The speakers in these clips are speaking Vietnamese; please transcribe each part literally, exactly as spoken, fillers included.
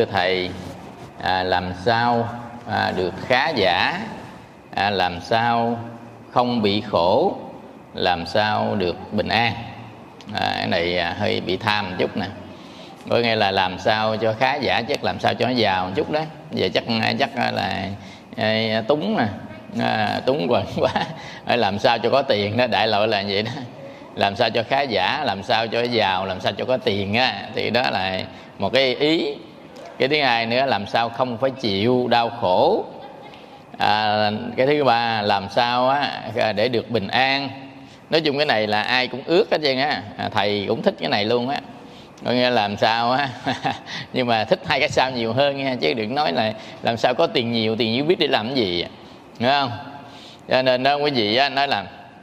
thầy, à, làm sao à, được khá giả, à, làm sao không bị khổ, làm sao được bình an. À, cái này à, hơi bị tham một chút nè. Có nghĩa là làm sao cho khá giả, chắc làm sao cho nó giàu một chút đó. Giờ chắc chắc là à, túng nè, à, túng quần quá. Làm sao cho có tiền đó, đại loại là vậy đó. Làm sao cho khá giả, làm sao cho giàu, làm sao cho có tiền á, thì đó là một cái ý. Cái thứ hai nữa, làm sao không phải chịu đau khổ. À, cái thứ ba, làm sao á để được bình an. Nói chung cái này là ai cũng ước hết trơn á, à, thầy cũng thích cái này luôn á. Có nghĩa làm sao á nhưng mà thích hai cái sao nhiều hơn nha, chứ đừng nói là làm sao có tiền nhiều, tiền nhiều biết để làm cái gì, đúng không? Cho nên đó quý vị á, nói là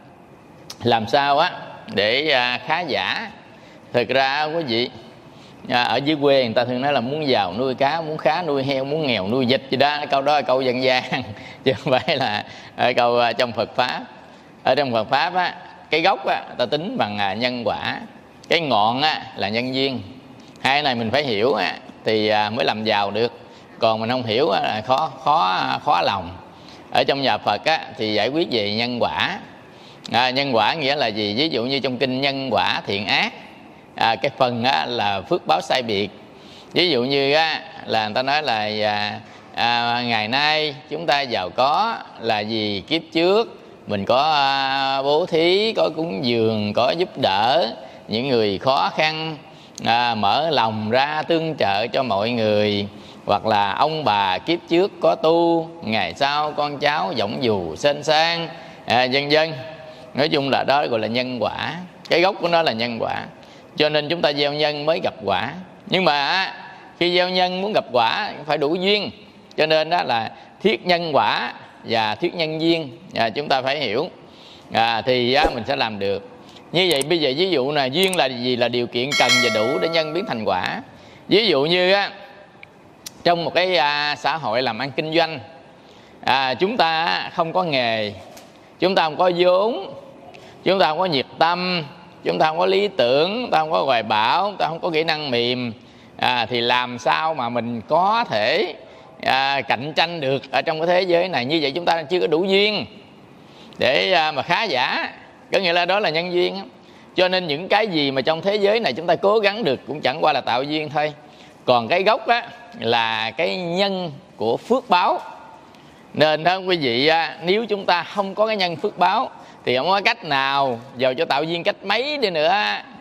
làm sao á để à, khá giả. Thực ra quý vị à, ở dưới quê người ta thường nói là muốn giàu nuôi cá, muốn khá nuôi heo, muốn nghèo nuôi vịt gì đó. Câu đó là câu dân gian chứ không phải là câu trong Phật Pháp. Ở trong Phật Pháp á, cái gốc á ta tính bằng à, nhân quả, cái ngọn á là nhân duyên. Hai này mình phải hiểu á thì à, mới làm giàu được. Còn mình không hiểu á, là khó khó khó lòng. Ở trong nhà Phật á thì giải quyết về nhân quả. À, nhân quả nghĩa là gì? Ví dụ như trong kinh nhân quả thiện ác, à, cái phần á là phước báo sai biệt. Ví dụ như á là người ta nói là à, à, ngày nay chúng ta giàu có là vì kiếp trước mình có à, bố thí, có cúng dường, có giúp đỡ những người khó khăn, à, mở lòng ra tương trợ cho mọi người. Hoặc là ông bà kiếp trước có tu, ngày sau con cháu võng dù sên sang, à, vân vân. Nói chung là đó gọi là nhân quả. Cái gốc của nó là nhân quả. Cho nên chúng ta gieo nhân mới gặp quả. Nhưng mà khi gieo nhân muốn gặp quả phải đủ duyên. Cho nên đó là thiết nhân quả và thiết nhân duyên, à, chúng ta phải hiểu, à, thì á, mình sẽ làm được. Như vậy bây giờ ví dụ là duyên là gì? Là điều kiện cần và đủ để nhân biến thành quả. Ví dụ như á, trong một cái à, xã hội làm ăn kinh doanh, à, chúng ta không có nghề, chúng ta không có vốn, chúng ta không có nhiệt tâm, chúng ta không có lý tưởng, chúng ta không có hoài bão, chúng ta không có kỹ năng mềm, à, thì làm sao mà mình có thể à, cạnh tranh được ở trong cái thế giới này? Như vậy chúng ta chưa có đủ duyên để à, mà khá giả. Có nghĩa là đó là nhân duyên. Cho nên những cái gì mà trong thế giới này chúng ta cố gắng được cũng chẳng qua là tạo duyên thôi. Còn cái gốc á là cái nhân của phước báo. Nên đó quý vị, nếu chúng ta không có cái nhân phước báo thì không có cách nào, dầu cho tạo duyên cách mấy đi nữa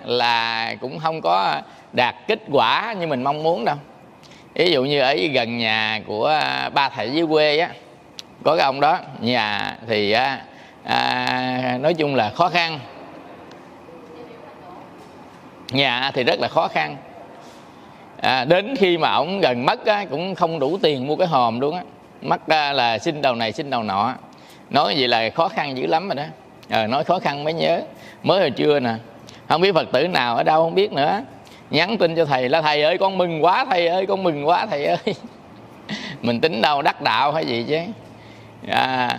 là cũng không có đạt kết quả như mình mong muốn đâu. Ví dụ như ở gần nhà của ba thầy dưới quê á, có cái ông đó, nhà thì à, nói chung là khó khăn, nhà thì rất là khó khăn. À, đến khi mà ổng gần mất á, cũng không đủ tiền mua cái hòm luôn á. Mất á, là xin đầu này xin đầu nọ. Nói gì là khó khăn dữ lắm rồi đó. À, nói khó khăn mới nhớ. Mới hồi trưa nè, không biết Phật tử nào ở đâu không biết nữa, nhắn tin cho thầy là thầy ơi con mừng quá, thầy ơi con mừng quá thầy ơi. Mình tính đâu đắc đạo hay gì chứ. À,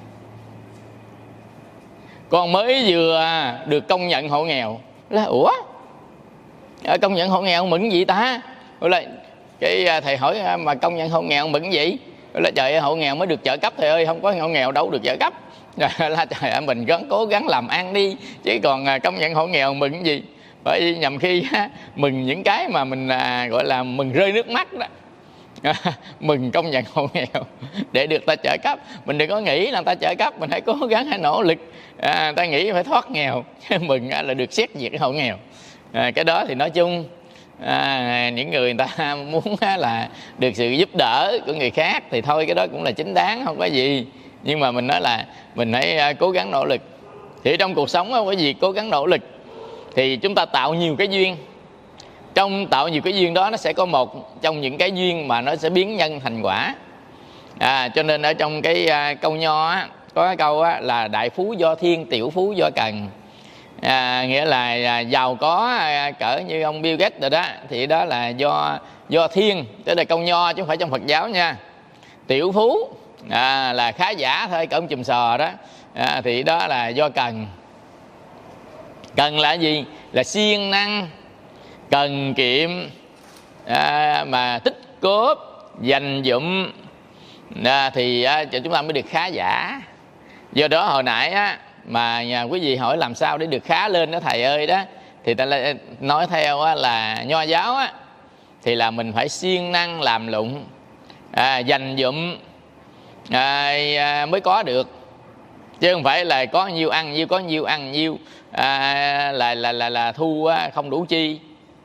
con mới vừa được công nhận hộ nghèo. Là ủa, công nhận hộ nghèo mừng gì ta? Rồi lại cái thầy hỏi mà công nhận hộ nghèo mừng gì? Rồi là trời ơi, hộ nghèo mới được trợ cấp thầy ơi, không có hộ nghèo đâu được trợ cấp. Rồi là trời ơi, mình gắng cố gắng làm ăn đi, chứ còn công nhận hộ nghèo mừng gì? Bởi vì nhầm khi mừng những cái mà mình gọi là mừng rơi nước mắt đó. Mừng công nhận hộ nghèo để được ta trợ cấp. Mình đừng có nghĩ là ta trợ cấp, mình hãy cố gắng, hãy nỗ lực, à, ta nghĩ phải thoát nghèo. Mừng là được xét duyệt hộ nghèo. À, cái đó thì nói chung à, những người người ta muốn là được sự giúp đỡ của người khác thì thôi, cái đó cũng là chính đáng, không có gì. Nhưng mà mình nói là mình hãy cố gắng nỗ lực. Thì trong cuộc sống có gì cố gắng nỗ lực thì chúng ta tạo nhiều cái duyên. Trong tạo nhiều cái duyên đó nó sẽ có một trong những cái duyên mà nó sẽ biến nhân thành quả. À, cho nên ở trong cái uh, câu nho á, có cái câu á, là đại phú do thiên, tiểu phú do cần. À, nghĩa là à, giàu có à, cỡ như ông Bill Gates rồi đó, thì đó là do do thiên, tức là câu nho chứ không phải trong Phật giáo nha. Tiểu phú à, là khá giả thôi, cỡ ông chùm sò đó, à, thì đó là do cần. Cần là gì? Là siêng năng, cần kiệm, à, mà tích cốp, dành dụm à, thì à, chúng ta mới được khá giả. Do đó hồi nãy á, mà nhà quý vị hỏi làm sao để được khá lên đó thầy ơi đó, thì ta nói theo á, là nho giáo á, thì là mình phải siêng năng làm lụng, à, dành dụm à, à, mới có được, chứ không phải là có nhiêu ăn nhiêu, có nhiêu ăn nhiêu à, là, là là là thu á, không đủ chi.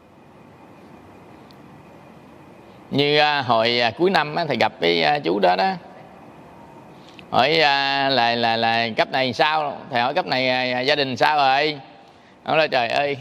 Như à, hồi à, cuối năm á, thầy gặp cái à, chú đó đó, hỏi à, là là là cấp này sao, thầy hỏi cấp này à, gia đình sao rồi, ông nói trời ơi,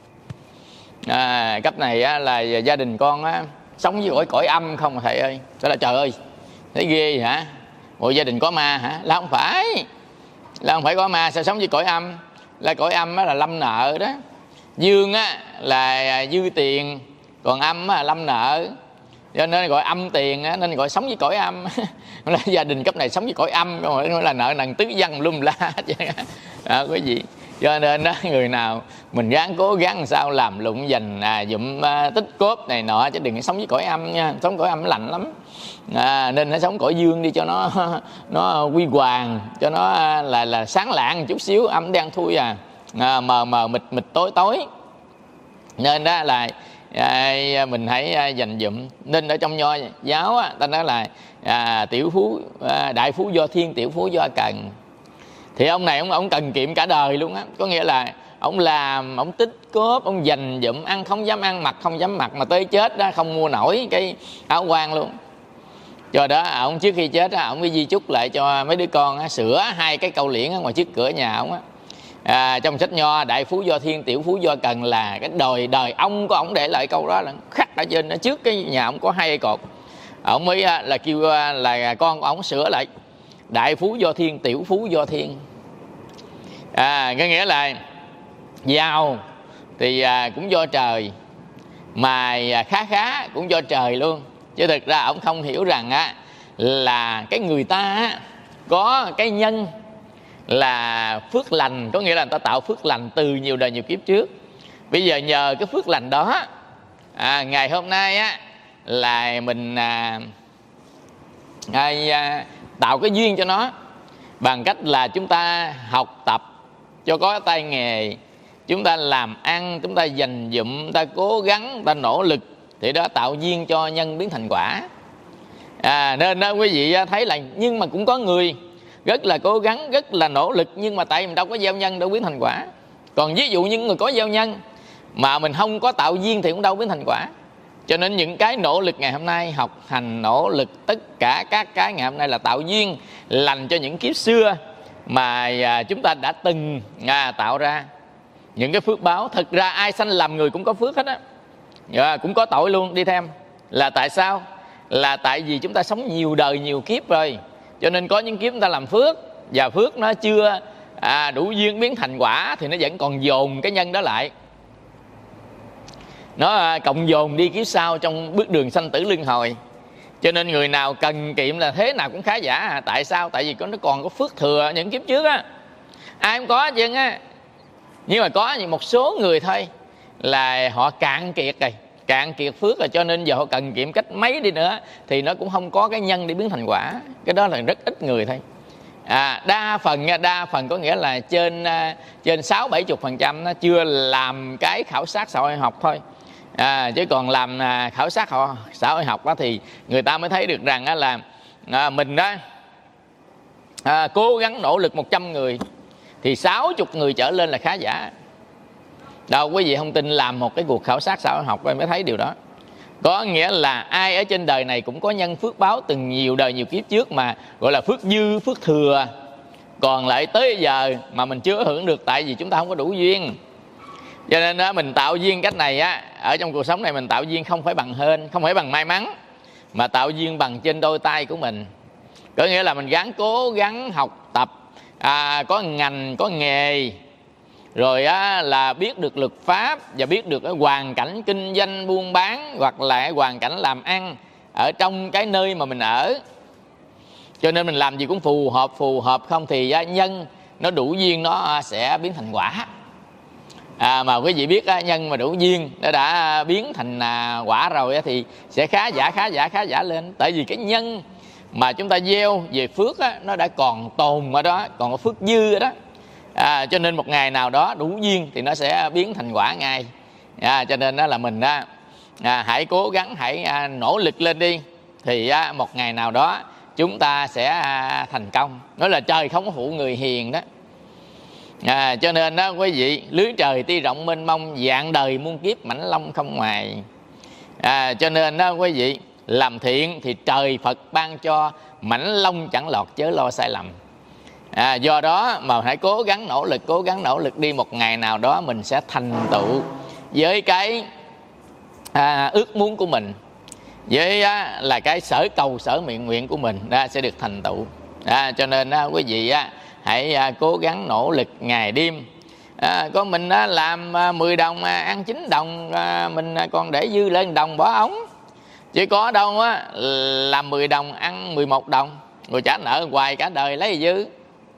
à, cấp này á, là gia đình con á, sống với cõi cõi âm không thầy ơi. Đó là trời ơi, thấy ghê hả, bộ gia đình có ma hả? Là không phải, là không phải có ma, sao sống với cõi âm? Là cõi âm á, là lâm nợ đó, dương á là dư tiền, còn âm á, là lâm nợ, cho nên gọi âm tiền á, nên gọi sống với cõi âm. Là gia đình cấp này sống với cõi âm, không phải là nợ nần tứ văn lum la à, quý vị. Cho nên đó, người nào mình ráng cố gắng sao làm lụng dành à, dụm à, tích cốp này nọ, chứ đừng sống với cõi âm nha, sống cõi âm nó lạnh lắm. À, nên nó sống cõi dương đi cho nó nó quy hoàng, cho nó là là sáng lạng một chút xíu, âm đen thui à, à mờ mờ mịt mịt tối tối. Nên đó là à, mình hãy à, dành dụm. Nên ở trong nho giáo á, ta nói là à, tiểu phú à, đại phú do thiên, tiểu phú do cần. Thì ông này ông ông cần kiệm cả đời luôn á, có nghĩa là ông làm, ông tích cốp, ông dành dụm, ăn không dám ăn, mặc không dám mặc, mà tới chết đó không mua nổi cái áo quan luôn. Do đó ông trước khi chết ông mới di chúc lại cho mấy đứa con á, sửa hai cái câu liễn ở ngoài trước cửa nhà ông á. À, trong sách nho đại phú do thiên, tiểu phú do cần, là cái đời đời ông của ông để lại câu đó là khắc ở trên đó, trước cái nhà ông có hai cây cột. Ông mới là kêu là con của ông sửa lại đại phú do thiên, tiểu phú do thiên. À, có nghĩa là giàu thì à, cũng do trời, mà khá khá cũng do trời luôn. Chứ thực ra ông không hiểu rằng á, là cái người ta á, có cái nhân là phước lành, có nghĩa là người ta tạo phước lành từ nhiều đời nhiều kiếp trước. Bây giờ nhờ cái phước lành đó à, ngày hôm nay á, là mình à, à, tạo cái duyên cho nó bằng cách là chúng ta học tập cho có tay nghề, chúng ta làm ăn, chúng ta dành dụm, chúng ta cố gắng, chúng ta nỗ lực, thì đó tạo duyên cho nhân biến thành quả. À, nên đó quý vị thấy là, nhưng mà cũng có người rất là cố gắng, rất là nỗ lực, nhưng mà tại mình đâu có gieo nhân đâu biến thành quả. Còn ví dụ những người có gieo nhân mà mình không có tạo duyên thì cũng đâu biến thành quả. Cho nên những cái nỗ lực ngày hôm nay, học hành nỗ lực, tất cả các cái ngày hôm nay là tạo duyên lành cho những kiếp xưa mà à, chúng ta đã từng à, tạo ra những cái phước báo. Thực ra ai sanh làm người cũng có phước hết á, à, cũng có tội luôn đi theo. Là tại sao? Là tại vì chúng ta sống nhiều đời nhiều kiếp rồi, cho nên có những kiếp chúng ta làm phước, và phước nó chưa à, đủ duyên biến thành quả, thì nó vẫn còn dồn cái nhân đó lại, nó à, cộng dồn đi kiếp sau trong bước đường sanh tử luân hồi. Cho nên người nào cần kiệm là thế nào cũng khá giả. À, tại sao? Tại vì nó còn có phước thừa những kiếp trước á, ai cũng có chứ á. Nhưng mà có một số người thôi là họ cạn kiệt rồi, cạn kiệt phước rồi, cho nên giờ họ cần kiệm cách mấy đi nữa thì nó cũng không có cái nhân để biến thành quả. Cái đó là rất ít người thôi. À, đa phần nha, đa phần có nghĩa là trên trên sáu bảy chục phần trăm nó chưa làm cái khảo sát xã hội học thôi. À, chứ còn làm à, khảo sát họ xã hội học đó, thì người ta mới thấy được rằng á, là à, mình đó à, cố gắng nỗ lực một trăm người thì sáu mươi người trở lên là khá giả. Đâu quý vị không tin, làm một cái cuộc khảo sát xã hội học mới thấy điều đó. Có nghĩa là ai ở trên đời này cũng có nhân phước báo từng nhiều đời nhiều kiếp trước, mà gọi là phước dư, phước thừa, còn lại tới giờ mà mình chưa hưởng được, tại vì chúng ta không có đủ duyên. Cho nên đó, mình tạo duyên cách này á, ở trong cuộc sống này mình tạo duyên không phải bằng hên, không phải bằng may mắn, mà tạo duyên bằng trên đôi tay của mình. Có nghĩa là mình gắng cố gắng học tập, à, có ngành, có nghề, rồi á, là biết được luật pháp và biết được cái hoàn cảnh kinh doanh buôn bán, hoặc là cái hoàn cảnh làm ăn ở trong cái nơi mà mình ở. Cho nên mình làm gì cũng phù hợp, phù hợp không thì á, nhân nó đủ duyên nó sẽ biến thành quả. À, mà quý vị biết á, nhân mà đủ duyên nó đã biến thành à, quả rồi á, thì sẽ khá giả khá giả khá giả lên. Tại vì cái nhân mà chúng ta gieo về phước á, nó đã còn tồn ở đó, còn có phước dư ở đó. À, cho nên một ngày nào đó đủ duyên thì nó sẽ biến thành quả ngay. À, cho nên đó là mình á, à, hãy cố gắng, hãy à, nỗ lực lên đi, thì á, một ngày nào đó chúng ta sẽ à, thành công. Nói là trời không có phụ người hiền đó. À, cho nên đó quý vị, lưới trời tuy rộng mênh mông, vạn đời muôn kiếp mảnh long không ngoài. À, cho nên đó quý vị, làm thiện thì trời Phật ban cho, mảnh long chẳng lọt chớ lo sai lầm. À, do đó mà hãy cố gắng nỗ lực, cố gắng nỗ lực đi, một ngày nào đó mình sẽ thành tựu với cái à, ước muốn của mình, với á, là cái sở cầu sở nguyện nguyện của mình đó, sẽ được thành tựu. À, cho nên á, quý vị á, hãy à, cố gắng nỗ lực ngày đêm. À, có mình á, làm à, mười đồng à, ăn chín đồng, à, mình còn để dư lên đồng bỏ ống. Chỉ có đâu á, làm mười đồng ăn mười một đồng, rồi trả nợ hoài cả đời lấy gì dư.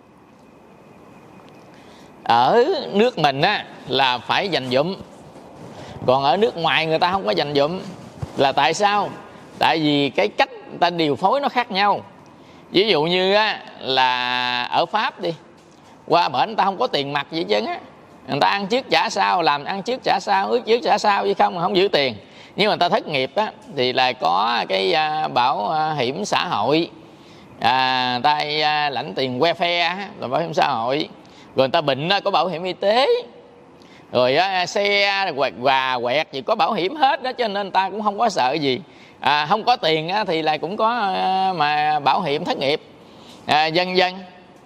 Ở nước mình á, là phải dành dụm, còn ở nước ngoài người ta không có dành dụm. Là tại sao? Tại vì cái cách người ta điều phối nó khác nhau. Ví dụ như á, là ở Pháp đi, qua bển người ta không có tiền mặt gì chứ á, người ta ăn trước trả sau, làm ăn trước trả sau, ước trước trả sau, chứ không không giữ tiền. Nhưng mà người ta thất nghiệp á, thì là có cái à, bảo hiểm xã hội, à, người ta à, lãnh tiền welfare là bảo hiểm xã hội. Rồi người ta bệnh á, có bảo hiểm y tế. Rồi á, xe quà quẹt gì có bảo hiểm hết đó, cho nên người ta cũng không có sợ gì. À, không có tiền á, thì là cũng có à, mà bảo hiểm thất nghiệp, à, vân vân.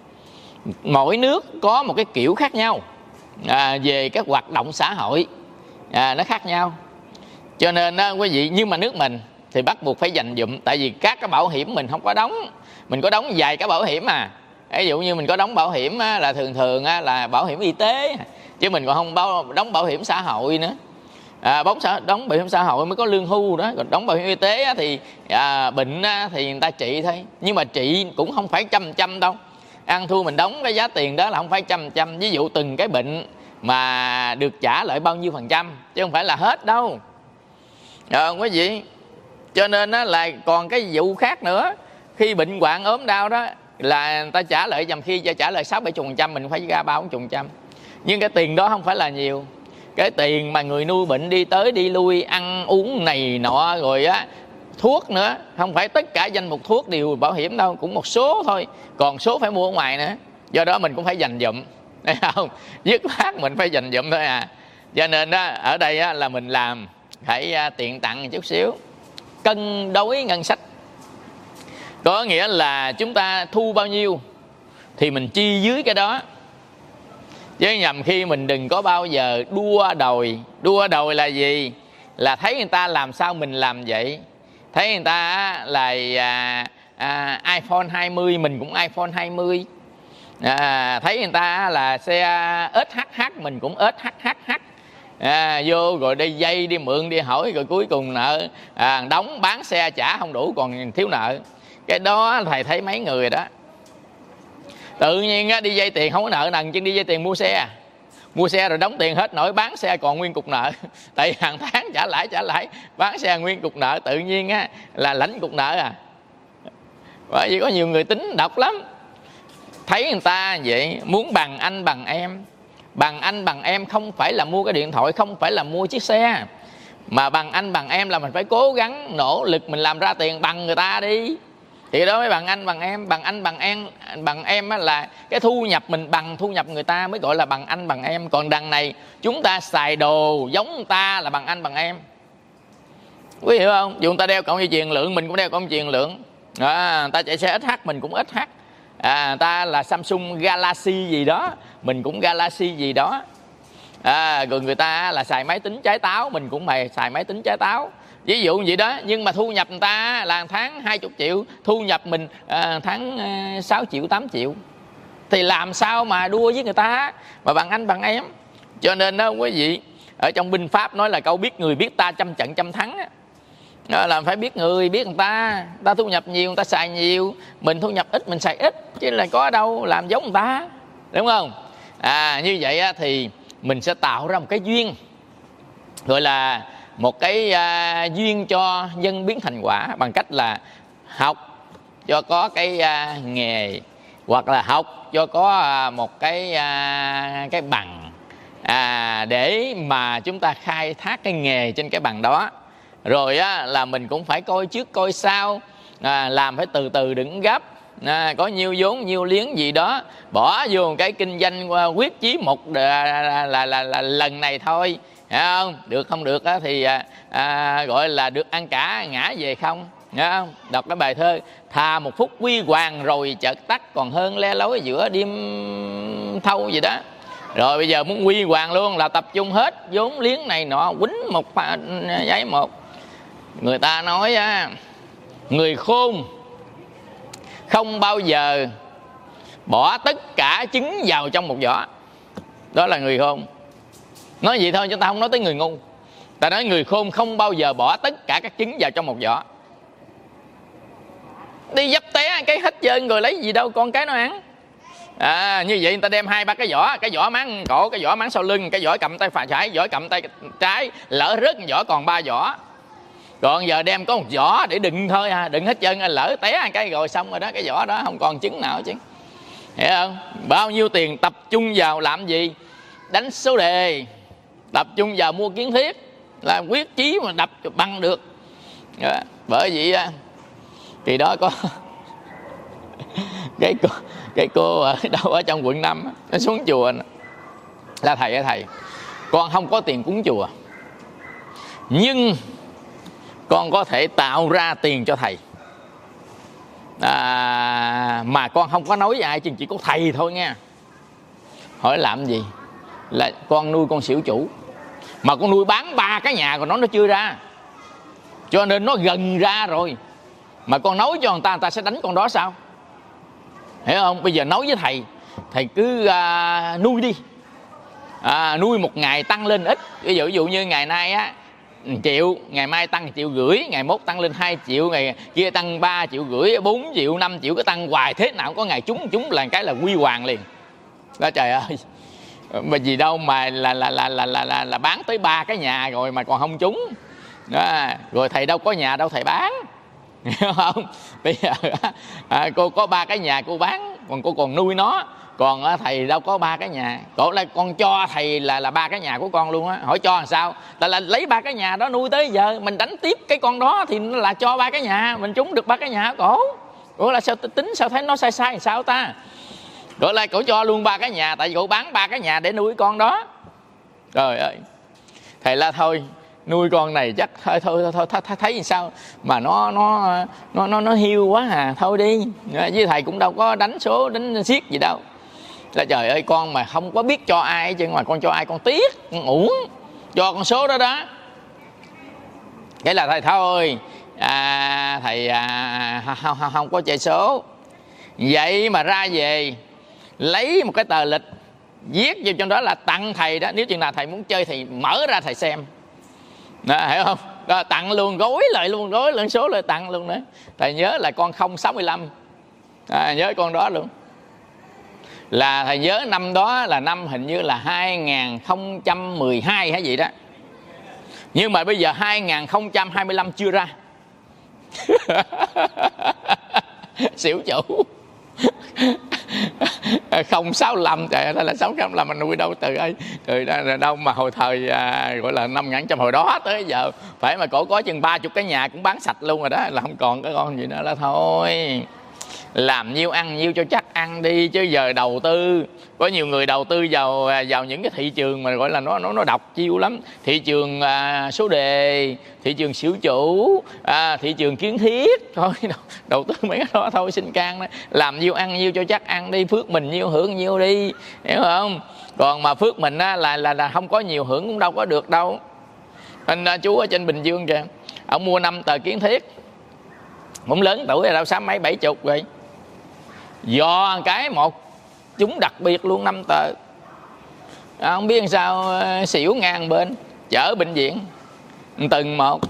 Mỗi nước có một cái kiểu khác nhau à, về các hoạt động xã hội, à, nó khác nhau. Cho nên đó, quý vị, nhưng mà nước mình thì bắt buộc phải dành dụm. Tại vì các cái bảo hiểm mình không có đóng, mình có đóng vài cái bảo hiểm à. Ví dụ như mình có đóng bảo hiểm á, là thường thường á, là bảo hiểm y tế, chứ mình còn không bao, đóng bảo hiểm xã hội nữa. À, đóng, đóng bảo hiểm xã hội mới có lương hưu đó. Còn đóng bảo hiểm y tế á, thì à, bệnh á, thì người ta trị thôi. Nhưng mà trị cũng không phải trăm trăm đâu. Ăn thua mình đóng cái giá tiền đó là không phải trăm trăm. Ví dụ từng cái bệnh mà được trả lại bao nhiêu phần trăm, chứ không phải là hết đâu. Rồi quý vị, cho nên á, là còn cái vụ khác nữa. Khi bệnh hoạn ốm đau đó là người ta trả lại, nhằm khi cho trả lại sáu bảy chục phần trăm, mình phải ra ba bốn chục phần trăm. Nhưng cái tiền đó không phải là nhiều. Cái tiền mà người nuôi bệnh đi tới đi lui, ăn uống này nọ, rồi á thuốc nữa, không phải tất cả danh mục thuốc đều bảo hiểm đâu, cũng một số thôi, còn số phải mua ở ngoài nữa. Do đó mình cũng phải dành dụm, thấy không? Dứt khoát mình phải dành dụm thôi à. Cho nên đó, ở đây á, là mình làm phải tiện tặng một chút xíu, cân đối ngân sách. Có nghĩa là chúng ta thu bao nhiêu thì mình chi dưới cái đó. Chứ nhằm khi mình đừng có bao giờ đua đòi. Đua đòi là gì? Là thấy người ta làm sao mình làm vậy. Thấy người ta là à, à, iPhone hai mươi, mình cũng iPhone hai mươi. À, thấy người ta là xe ét hát hát, mình cũng ét hát hát. À, vô rồi đi dây, đi mượn, đi hỏi, rồi cuối cùng nợ à, đóng bán xe trả không đủ, còn thiếu nợ. Cái đó thầy thấy mấy người đó tự nhiên á, đi vay tiền không có nợ nần, chứ đi vay tiền mua xe. Mua xe rồi đóng tiền hết nổi, bán xe còn nguyên cục nợ. Tại hàng tháng trả lãi trả lãi, bán xe nguyên cục nợ, tự nhiên á, là lãnh cục nợ à. Bởi vì có nhiều người tính độc lắm. Thấy người ta vậy, muốn bằng anh bằng em. Bằng anh bằng em không phải là mua cái điện thoại, không phải là mua chiếc xe. Mà bằng anh bằng em là mình phải cố gắng nỗ lực, mình làm ra tiền bằng người ta đi, thì đó mới bằng anh bằng em. Bằng anh bằng em bằng em là cái thu nhập mình bằng thu nhập người ta mới gọi là bằng anh bằng em. Còn đằng này chúng ta xài đồ giống người ta là bằng anh bằng em, quý hiểu không? Dù người ta đeo cộng dây chuyền lượng, mình cũng đeo cộng dây chuyền lượng. À, người ta chạy xe ét hát, mình cũng ét hát. À, người ta là Samsung Galaxy gì đó, mình cũng Galaxy gì đó. À, rồi người ta là xài máy tính trái táo, mình cũng mày xài máy tính trái táo. Ví dụ vậy đó. Nhưng mà thu nhập người ta là tháng hai mươi triệu, thu nhập mình à, tháng à, sáu triệu tám triệu, thì làm sao mà đua với người ta mà bằng anh bằng em. Cho nên đó quý vị, ở trong binh pháp nói là câu biết người biết ta trăm trận trăm thắng á. Đó là phải biết người biết người ta. Người ta thu nhập nhiều người ta xài nhiều, mình thu nhập ít mình xài ít, chứ là có đâu làm giống người ta, đúng không? À, như vậy á, thì mình sẽ tạo ra một cái duyên, gọi là một cái à, duyên cho nhân biến thành quả, bằng cách là học cho có cái à, nghề, hoặc là học cho có à, một cái à, cái bằng à, để mà chúng ta khai thác cái nghề trên cái bằng đó. Rồi á, là mình cũng phải coi trước coi sau, à, làm phải từ từ đừng gấp, à, có nhiêu vốn nhiêu liếng gì đó bỏ vô cái kinh doanh quyết chí một là, là, là, là, là lần này thôi, hiểu không? Được không được á, thì à, à, gọi là được ăn cả ngã về không, hiểu không? Đọc cái bài thơ thà một phút quy hoàng rồi chợt tắt, còn hơn le lối giữa đêm thâu gì đó. Rồi bây giờ muốn quy hoàng luôn là tập trung hết vốn liếng này nọ, quýnh một giấy một. Người ta nói á, người khôn không bao giờ bỏ tất cả trứng vào trong một giỏ. Đó là người khôn. Nói vậy thôi, chúng ta không nói tới người ngu. Ta nói người khôn không bao giờ bỏ tất cả các trứng vào trong một giỏ. Đi dấp té cái hết trơn rồi lấy gì đâu con cái nó ăn. À, như vậy người ta đem hai ba cái giỏ, cái giỏ máng cổ, cái giỏ máng sau lưng, cái giỏ cầm tay phải trái, giỏ cầm tay trái, lỡ rớt giỏ còn ba giỏ. Còn giờ đem có một giỏ để đựng thôi à, đựng hết trơn, lỡ té cái rồi xong rồi đó, cái giỏ đó không còn trứng nào chứ. Hiểu không? Bao nhiêu tiền tập trung vào làm gì? Đánh số đề, tập trung vào mua kiến thiết, là quyết chí mà đập bằng được. Đó. Bởi vậy thì đó có cái cô, cái cô ở đâu ở trong quận năm, nó xuống chùa là thầy ơi thầy, con không có tiền cúng chùa, nhưng con có thể tạo ra tiền cho thầy, à, mà con không có nói với ai, chỉ có thầy thôi nha. Hỏi làm gì? Là con nuôi con xỉu chủ, mà con nuôi bán ba cái nhà của nó nó chưa ra, cho nên nó gần ra rồi, mà con nói cho người ta, người ta sẽ đánh con đó sao? Hiểu không? Bây giờ nói với thầy, thầy cứ à, nuôi đi, à, nuôi một ngày tăng lên ít. Ví dụ, ví dụ như ngày nay á triệu, ngày mai tăng một triệu rưỡi, ngày mốt tăng lên hai triệu, ngày kia tăng ba triệu rưỡi, bốn triệu, năm triệu, cứ tăng hoài, thế nào có ngày chúng chúng là cái là quy hoàng liền. Đó trời ơi, mà gì đâu mà là là là là là là, là bán tới ba cái nhà rồi mà còn không trúng. Đó. Rồi thầy đâu có nhà đâu thầy bán, hiểu không? Bây giờ à, cô có ba cái nhà cô bán, còn cô còn nuôi nó, còn à, thầy đâu có ba cái nhà. Cổ là con cho thầy là là ba cái nhà của con luôn á. Hỏi cho làm sao? Là, là lấy ba cái nhà đó nuôi tới giờ, mình đánh tiếp cái con đó thì nó là cho ba cái nhà, mình trúng được ba cái nhà cổ. Ủa là sao tính, sao thấy nó sai sai làm sao ta? Gọi là cổ cho luôn ba cái nhà, tại vì cổ bán ba cái nhà để nuôi con đó. Trời ơi, thầy la thôi nuôi con này chắc thôi thôi thôi, thôi thấy làm sao mà nó nó nó nó nó hiu quá à, thôi đi. Với thầy cũng đâu có đánh số đánh xiết gì đâu. Là trời ơi, con mà không có biết cho ai chứ, mà con cho ai con tiếc, con uổng cho con số đó đó. Cái là thầy thôi à, thầy à, không, không, không có chơi số. Vậy mà ra về lấy một cái tờ lịch viết vô trong đó là tặng thầy đó, nếu chừng nào thầy muốn chơi thì mở ra thầy xem. Đó, hiểu không? Đó, tặng luôn, gối lại luôn, gối lên số lại tặng luôn nữa. Thầy nhớ là con không sáu lăm, à, nhớ con đó luôn. Là thầy nhớ năm đó là năm hình như là hai nghìn không trăm mười hai hay gì đó. Nhưng mà bây giờ hai nghìn không trăm hai mươi lăm chưa ra. Xỉu chủ. Không sáu lăm, trời ơi, là sáu lăm mình nuôi đâu từ ơi, từ đâu mà hồi thời à, gọi là năm ngàn trăm hồi đó tới giờ phải mà cổ có chừng ba chục cái nhà cũng bán sạch luôn rồi đó, là không còn cái con gì nữa. Là thôi, làm nhiêu ăn nhiêu cho chắc ăn đi, chứ giờ đầu tư, có nhiều người đầu tư vào vào những cái thị trường mà gọi là nó nó nó độc chiêu lắm. Thị trường à, số đề, thị trường xỉu chủ, à, thị trường kiến thiết. Thôi đầu, đầu tư mấy cái đó thôi, xin can đó. Làm nhiêu ăn nhiêu cho chắc ăn đi, phước mình nhiêu hưởng nhiêu đi, hiểu không? Còn mà phước mình á, là là là không có nhiều hưởng cũng đâu có được đâu. Anh chú ở trên Bình Dương kìa, ông mua năm tờ kiến thiết, cũng lớn tuổi rồi đâu, sáu mấy bảy chục rồi, do cái một chúng đặc biệt luôn năm tờ, à, không biết làm sao xỉu ngang bên chở bệnh viện từng một,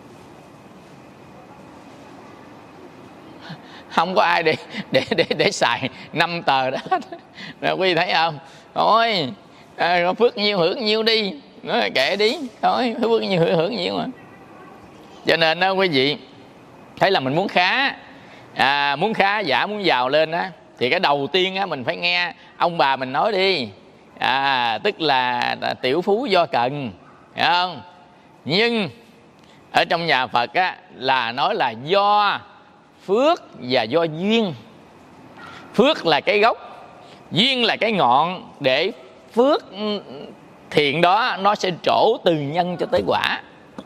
không có ai để để để để xài năm tờ đó. Rồi quý vị thấy không? Thôi à, phước nhiêu hưởng nhiêu đi, nói kệ đi thôi, phước nhiêu hưởng, hưởng nhiêu mà. Cho nên đó quý vị thấy là mình muốn khá, à, muốn khá giả, muốn giàu lên á, thì cái đầu tiên á mình phải nghe ông bà mình nói đi, à, tức là, là tiểu phú do cần, hiểu không? Nhưng ở trong nhà Phật á là nói là do phước và do duyên. Phước là cái gốc, duyên là cái ngọn, để phước thiện đó nó sẽ trổ từ nhân cho tới quả.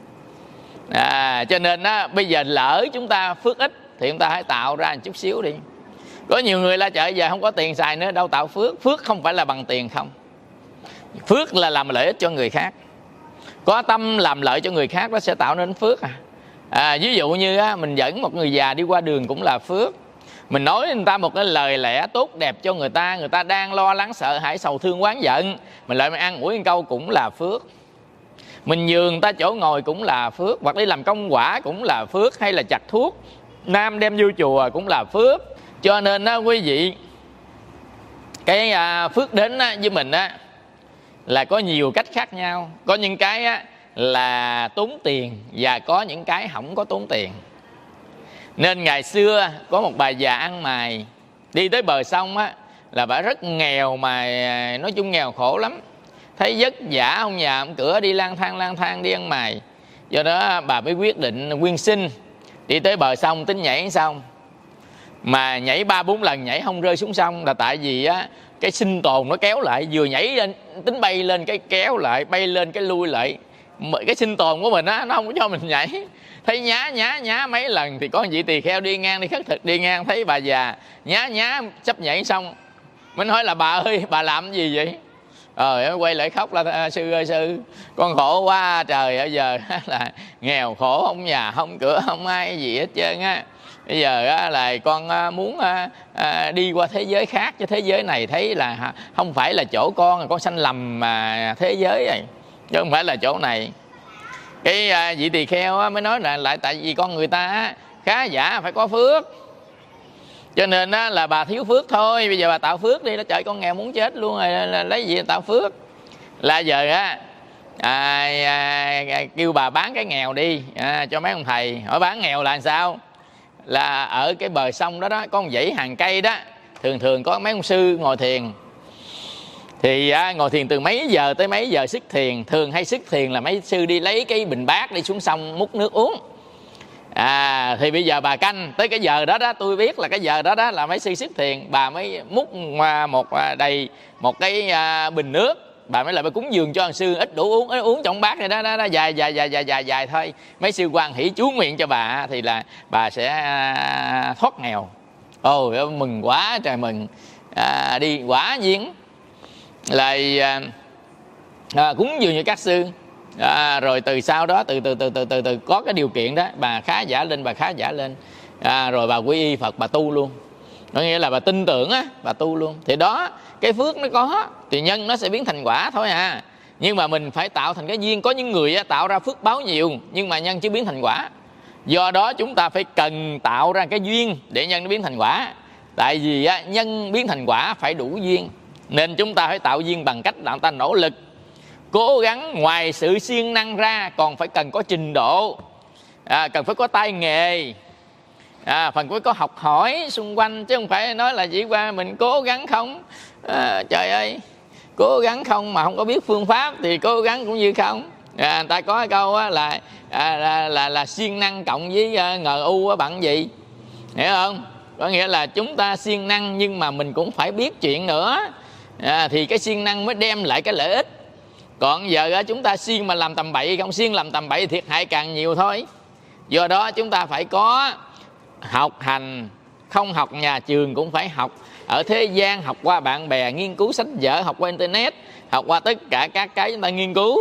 À, cho nên á, bây giờ lỡ chúng ta phước ít thì chúng ta hãy tạo ra một chút xíu đi. Có nhiều người la chợ giờ không có tiền xài nữa, đâu tạo phước. Phước không phải là bằng tiền không. Phước là làm lợi ích cho người khác. Có tâm làm lợi cho người khác, nó sẽ tạo nên phước. À, à ví dụ như á, mình dẫn một người già đi qua đường cũng là phước. Mình nói người ta một cái lời lẽ tốt đẹp cho người ta, người ta đang lo lắng sợ hãi sầu thương oán giận, mình lại mình ăn ủi một câu cũng là phước. Mình nhường ta chỗ ngồi cũng là phước, hoặc đi làm công quả cũng là phước, hay là chặt thuốc nam đem vô chùa cũng là phước. Cho nên đó quý vị, cái à, phước đến á, với mình á, là có nhiều cách khác nhau. Có những cái á, là tốn tiền, và có những cái không có tốn tiền. Nên ngày xưa có một bà già ăn mày, đi tới bờ sông á, là bà rất nghèo, mà nói chung nghèo khổ lắm. Thấy vất vả ông nhà ông cửa, đi lang thang lang thang đi ăn mày. Do đó bà mới quyết định quyên sinh, đi tới bờ sông tính nhảy xong, mà nhảy ba bốn lần nhảy không rơi xuống sông, là tại vì á cái sinh tồn nó kéo lại. Vừa nhảy lên tính bay lên cái kéo lại, bay lên cái lui lại. Cái sinh tồn của mình á, nó không có cho mình nhảy. Thấy nhá nhá nhá mấy lần thì có vị tỳ kheo đi ngang, đi khất thực đi ngang, thấy bà già nhá nhá sắp nhảy xong, mình hỏi là bà ơi bà làm cái gì vậy? Ờ quay lại khóc là sư ơi sư, con khổ quá trời, bây giờ là nghèo khổ, không nhà không cửa không ai gì hết trơn á. Bây giờ á, là con muốn à, đi qua thế giới khác, chứ thế giới này thấy là không phải là chỗ con, con sanh lầm mà thế giới này, chứ không phải là chỗ này. Cái à, vị tỳ kheo á, mới nói là lại tại vì con người ta á, khá giả phải có phước, cho nên á, là bà thiếu phước thôi. Bây giờ bà tạo phước đi, nó trời con nghèo muốn chết luôn rồi, lấy gì tạo phước. Là giờ á à, à, kêu bà bán cái nghèo đi à, cho mấy ông thầy. Hỏi bán nghèo là sao? Là ở cái bờ sông đó đó, có một dãy hàng cây đó, thường thường có mấy ông sư ngồi thiền. Thì à, ngồi thiền từ mấy giờ tới mấy giờ sức thiền. Thường hay sức thiền là mấy sư đi lấy cái bình bát đi xuống sông múc nước uống. À thì bây giờ bà canh tới cái giờ đó đó, tôi biết là cái giờ đó đó là mấy sư sức thiền, bà mới múc một đầy một cái à, bình nước, bà mới lại bà cúng dường cho ông sư ít đủ uống, uống trong bát này đó, đó, đó dài dài dài dài dài dài thôi. Mấy sư quan hỷ chú nguyện cho bà thì là bà sẽ à, thoát nghèo. Ôi mừng quá trời mừng. À, đi quả nhiên lại à, à, cúng dường như các sư. À, rồi từ sau đó từ từ từ từ từ từ có cái điều kiện đó, bà khá giả lên, bà khá giả lên. À, rồi bà quy y Phật, bà tu luôn. Có nghĩa là bà tin tưởng á, bà tu luôn. Thì đó, cái phước nó có thì nhân nó sẽ biến thành quả thôi à. Nhưng mà mình phải tạo thành cái duyên. Có những người á, tạo ra phước báo nhiều nhưng mà nhân chưa biến thành quả. Do đó chúng ta phải cần tạo ra cái duyên để nhân nó biến thành quả. Tại vì á, nhân biến thành quả phải đủ duyên. Nên chúng ta phải tạo duyên bằng cách là chúng ta nỗ lực cố gắng. Ngoài sự siêng năng ra còn phải cần có trình độ, à, cần phải có tay nghề, à, phần phải có học hỏi xung quanh, chứ không phải nói là chỉ qua mình cố gắng không. À, trời ơi, cố gắng không mà không có biết phương pháp thì cố gắng cũng như không. À, người ta có cái câu á, là, à, là, là là siêng năng cộng với uh, ngờ u á, bằng gì, hiểu không? Có nghĩa là chúng ta siêng năng nhưng mà mình cũng phải biết chuyện nữa, à, thì cái siêng năng mới đem lại cái lợi ích. Còn giờ chúng ta siêng mà làm tầm bậy, không siêng làm tầm bậy thiệt hại càng nhiều thôi. Do đó chúng ta phải có học hành, không học nhà trường cũng phải học ở thế gian, học qua bạn bè, nghiên cứu sách vở, học qua internet, học qua tất cả các cái chúng ta nghiên cứu.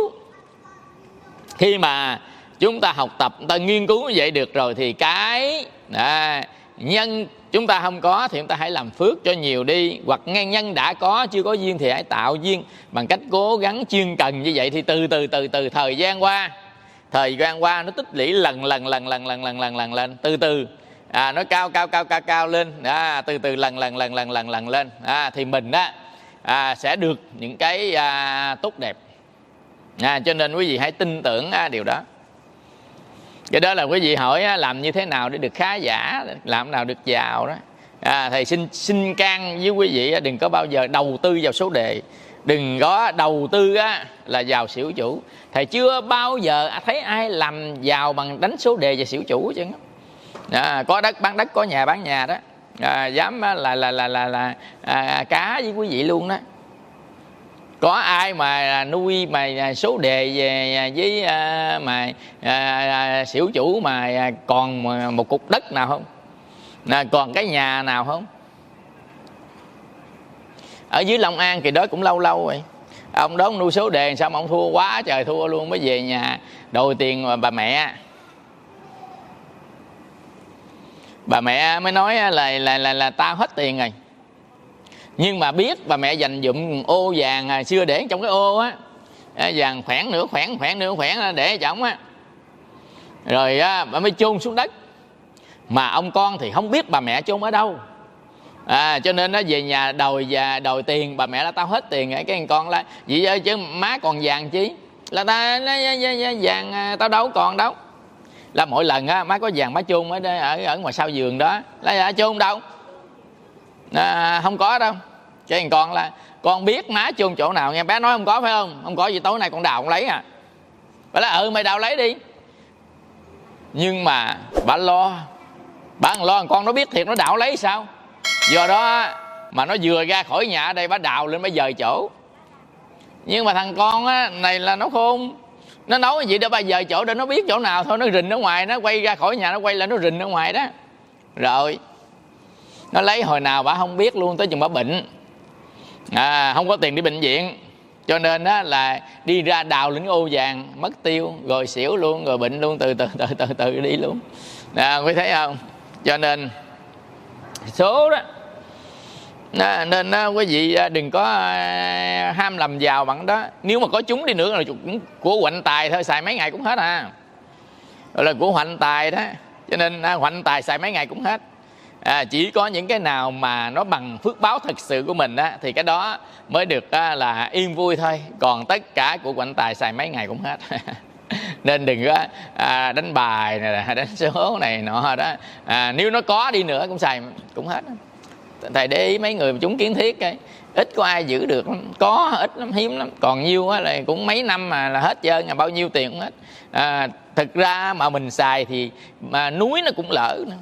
Khi mà chúng ta học tập, chúng ta nghiên cứu như vậy được rồi thì cái à, nhân chúng ta không có thì chúng ta hãy làm phước cho nhiều đi. Hoặc ngang nhân đã có, chưa có duyên thì hãy tạo duyên bằng cách cố gắng chuyên cần như vậy. Thì từ từ từ từ thời gian qua, thời gian qua nó tích lũy lần lần lần lần lần lần lần lần lên, từ từ à, nó cao cao cao cao cao lên, à, từ từ lần lần lần lần lần lần lên. À, thì mình á à, sẽ được những cái à, tốt đẹp. À, cho nên quý vị hãy tin tưởng à, điều đó. Cái đó là quý vị hỏi à, làm như thế nào để được khá giả, làm nào được giàu đó. À, thầy xin xin can với quý vị đừng có bao giờ đầu tư vào số đề, đừng có đầu tư á, là vào xỉu chủ. Thầy chưa bao giờ thấy ai làm giàu bằng đánh số đề và xỉu chủ chứ. À, có đất bán đất, có nhà bán nhà đó, à, dám là là là là, là, là à, cá với quý vị luôn đó. Có ai mà nuôi mà số đề về với à, mà à, xỉu chủ mà còn một cục đất nào không? À, còn cái nhà nào không? Ở dưới Long An thì đó cũng lâu lâu rồi. Ông đó ông nuôi số đề sao mà ông thua quá trời thua luôn, mới về nhà đòi tiền bà mẹ. Bà mẹ mới nói là là là, là, là tao hết tiền rồi. Nhưng mà biết bà mẹ dành dụm ô vàng xưa để trong cái ô á, vàng khoản nửa khoản khoản nửa khoản để chồng á, rồi á, bà mới chôn xuống đất. Mà ông con thì không biết bà mẹ chôn ở đâu, à, cho nên nó về nhà đòi và đòi tiền. Bà mẹ là tao hết tiền rồi. Cái con là vậy ơi, chứ má còn vàng chi? Là ta nó vàng tao đâu còn đâu. Là mỗi lần á má có vàng má chôn ở ở ở ngoài sau giường đó, là chôn đâu? À, không có đâu. Cái con là con biết má chôn chỗ nào nghe. Bé nói không có phải không? Không có gì tối nay con đào con lấy à. Bà nói ừ mày đào lấy đi. Nhưng mà bà lo, bà lo con nó biết thiệt nó đào lấy sao. Do đó mà nó vừa ra khỏi nhà ở đây bà đào lên bà dời chỗ. Nhưng mà thằng con á, này là nó khôn, nó nói gì đó bà dời chỗ để nó biết chỗ nào thôi. Nó rình ở ngoài, nó quay ra khỏi nhà nó quay lại nó rình ở ngoài đó. Rồi nó lấy hồi nào bà không biết luôn, tới chừng bà bệnh, à, không có tiền đi bệnh viện, cho nên đó là đi ra đào lĩnh ô vàng mất tiêu, rồi xỉu luôn, rồi bệnh luôn, từ từ từ từ từ đi luôn. À, quý thấy không? Cho nên số đó, à, nên à, quý vị đừng có à, ham làm giàu bằng đó. Nếu mà có chúng đi nữa là của hoạnh tài thôi, xài mấy ngày cũng hết à. Rồi là của hoạnh tài đó, cho nên à, hoạnh tài xài mấy ngày cũng hết. À, chỉ có những cái nào mà nó bằng phước báo thật sự của mình á, thì cái đó mới được á, là yên vui thôi. Còn tất cả của hoạnh tài xài mấy ngày cũng hết. Nên đừng có à, đánh bài này, đánh số này nọ đó, à, nếu nó có đi nữa cũng xài cũng hết. Thầy để ý mấy người chúng kiến thiết cái ít có ai giữ được lắm. Có ít lắm, hiếm lắm. Còn nhiêu á là cũng mấy năm mà là hết trơn, là bao nhiêu tiền cũng hết. À, thực ra mà mình xài thì mà núi nó cũng lỡ nữa.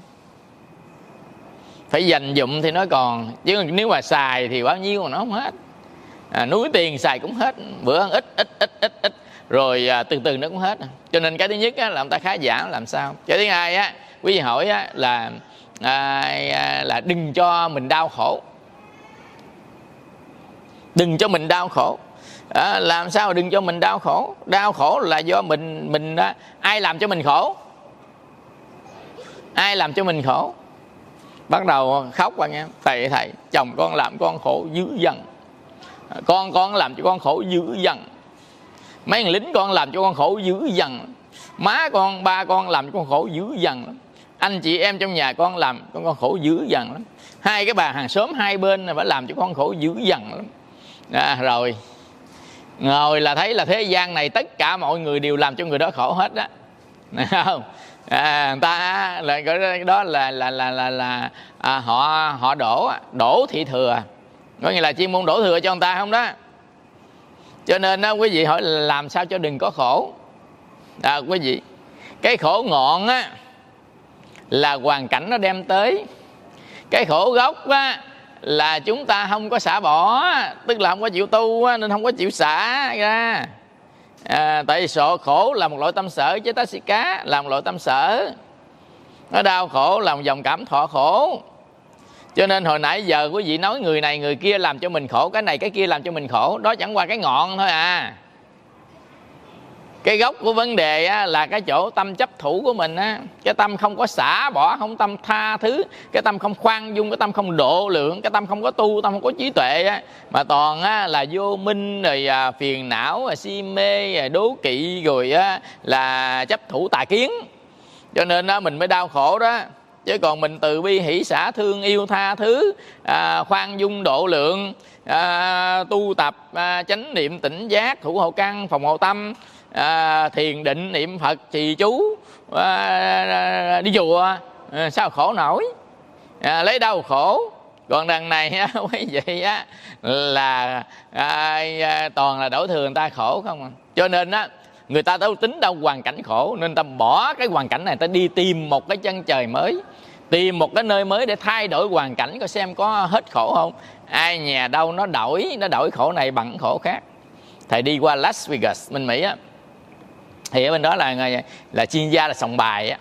Phải dành dụm thì nó còn, chứ nếu mà xài thì bao nhiêu mà nó không hết. À, núi tiền xài cũng hết, bữa ăn ít ít ít ít ít rồi à, từ từ nó cũng hết. Cho nên cái thứ nhất á, là ông ta khá giả làm sao. Cái thứ hai á, quý vị hỏi á, là à, là đừng cho mình đau khổ, đừng cho mình đau khổ. À, làm sao đừng cho mình đau khổ? Đau khổ là do mình mình á, ai làm cho mình khổ? Ai làm cho mình khổ? Bắt đầu khóc bạn em, thầy thầy chồng con làm con khổ dữ dằn, con con làm cho con khổ dữ dằn, mấy thằng lính con làm cho con khổ dữ dằn, má con ba con làm cho con khổ dữ dằn, anh chị em trong nhà con làm con con khổ dữ dằn lắm, hai cái bà hàng xóm hai bên phải làm cho con khổ dữ dằn lắm. À, rồi ngồi là thấy là thế gian này tất cả mọi người đều làm cho người đó khổ hết đó, không? À, người ta là cái đó là là là là, là à, họ họ đổ đổ thị thừa, có nghĩa là chuyên môn đổ thừa cho người ta không đó. Cho nên đó, quý vị hỏi là làm sao cho đừng có khổ. À, quý vị, cái khổ ngọn á là hoàn cảnh nó đem tới, cái khổ gốc á là chúng ta không có xả bỏ, tức là không có chịu tu á, nên không có chịu xả ra. À, tại vì sợ khổ là một loại tâm sở, chứ tá sĩ cá là một loại tâm sở. Nó đau khổ là một dòng cảm thọ khổ. Cho nên hồi nãy giờ quý vị nói người này người kia làm cho mình khổ, cái này cái kia làm cho mình khổ, đó chẳng qua cái ngọn thôi à. Cái gốc của vấn đề á, là cái chỗ tâm chấp thủ của mình á. Cái tâm không có xả bỏ, không tâm tha thứ, cái tâm không khoan dung, cái tâm không độ lượng, cái tâm không có tu, tâm không có trí tuệ á, mà toàn á, là vô minh, rồi à, phiền não, rồi si mê, rồi đố kỵ, rồi á, là chấp thủ tà kiến. Cho nên á, mình mới đau khổ đó. Chứ còn mình từ bi hỷ xả thương yêu tha thứ, à, khoan dung độ lượng, à, tu tập à, chánh niệm tỉnh giác, thủ hộ căn, phòng hộ tâm, à, thiền định niệm Phật trì chú, à, đi chùa, à, sao khổ nổi, à, lấy đâu khổ. Còn đằng này á, quý vị á, là à, toàn là đổ thừa người ta khổ không à. Cho nên á, người ta đâu tính đâu hoàn cảnh khổ, nên ta bỏ cái hoàn cảnh này, ta đi tìm một cái chân trời mới, tìm một cái nơi mới để thay đổi hoàn cảnh, coi xem có hết khổ không. Ai nhà đâu nó đổi, nó đổi khổ này bằng khổ khác. Thầy đi qua Las Vegas bên Mỹ á, thì ở bên đó là là chuyên gia là sòng bài á,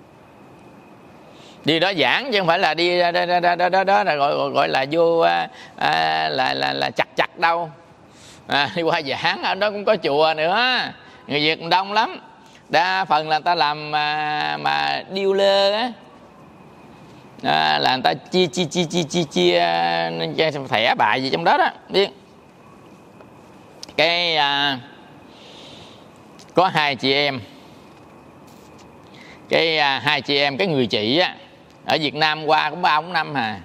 đi đó giảng chứ không phải là đi đó, đó, đó, đó, đó, đó là gọi, gọi là vô à, à, là, là là chặt chặt đâu, à, đi qua giảng ở đó cũng có chùa nữa. Người Việt đông lắm, đa phần là người ta làm mà, mà dealer á, à, là người ta chia chia chia chia chia chia thẻ bài gì trong đó đó, biết. Cái à, có hai chị em, cái à, hai chị em, cái người chị á ở Việt Nam qua cũng ba bốn năm à.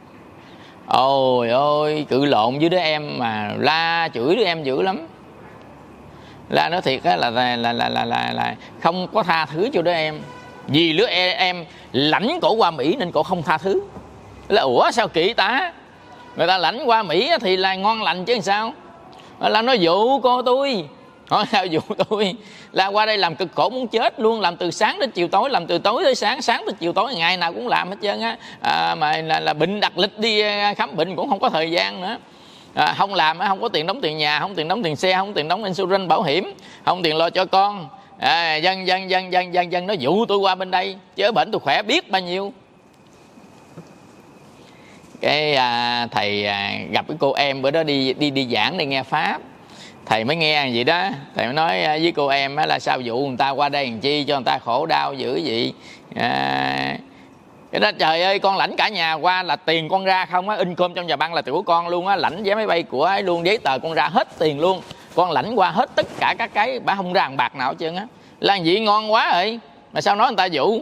Ôi ôi, cự lộn với đứa em mà la chửi đứa em dữ lắm. La nói thiệt á là là, là là là là là không có tha thứ cho đứa em. Vì đứa em, em lãnh cổ qua Mỹ nên cổ không tha thứ. Là ủa sao kỳ ta? Người ta lãnh qua Mỹ thì là ngon lành chứ sao? Là nó dụ cô tôi. Hỏi sao dụ tôi? Là qua đây làm cực khổ muốn chết luôn, làm từ sáng đến chiều tối, làm từ tối tới sáng, sáng tới chiều tối, ngày nào cũng làm hết trơn á. À, mà là, là bệnh đặt lịch đi khám bệnh cũng không có thời gian nữa. À, không làm không có tiền đóng tiền nhà, không tiền đóng tiền xe, không tiền đóng insurance bảo hiểm, không tiền lo cho con. À, dân dân dân dân dân dân nó dụ tôi qua bên đây, chứ bệnh tôi khỏe biết bao nhiêu. Cái à, thầy à, gặp cái cô em bữa đó đi đi đi giảng, đi nghe pháp. Thầy mới nghe vậy đó, thầy mới nói với cô em là sao dụ người ta qua đây làm chi, cho người ta khổ đau dữ vậy. À, cái đó trời ơi, con lãnh cả nhà qua là tiền con ra không á, in cơm trong nhà băng là tiền của con luôn á, lãnh vé máy bay của ấy luôn, giấy tờ con ra hết tiền luôn, con lãnh qua hết tất cả các cái, bà không ra một bạc nào hết trơn á. Là gì ngon quá rồi, mà sao nói người ta dụ.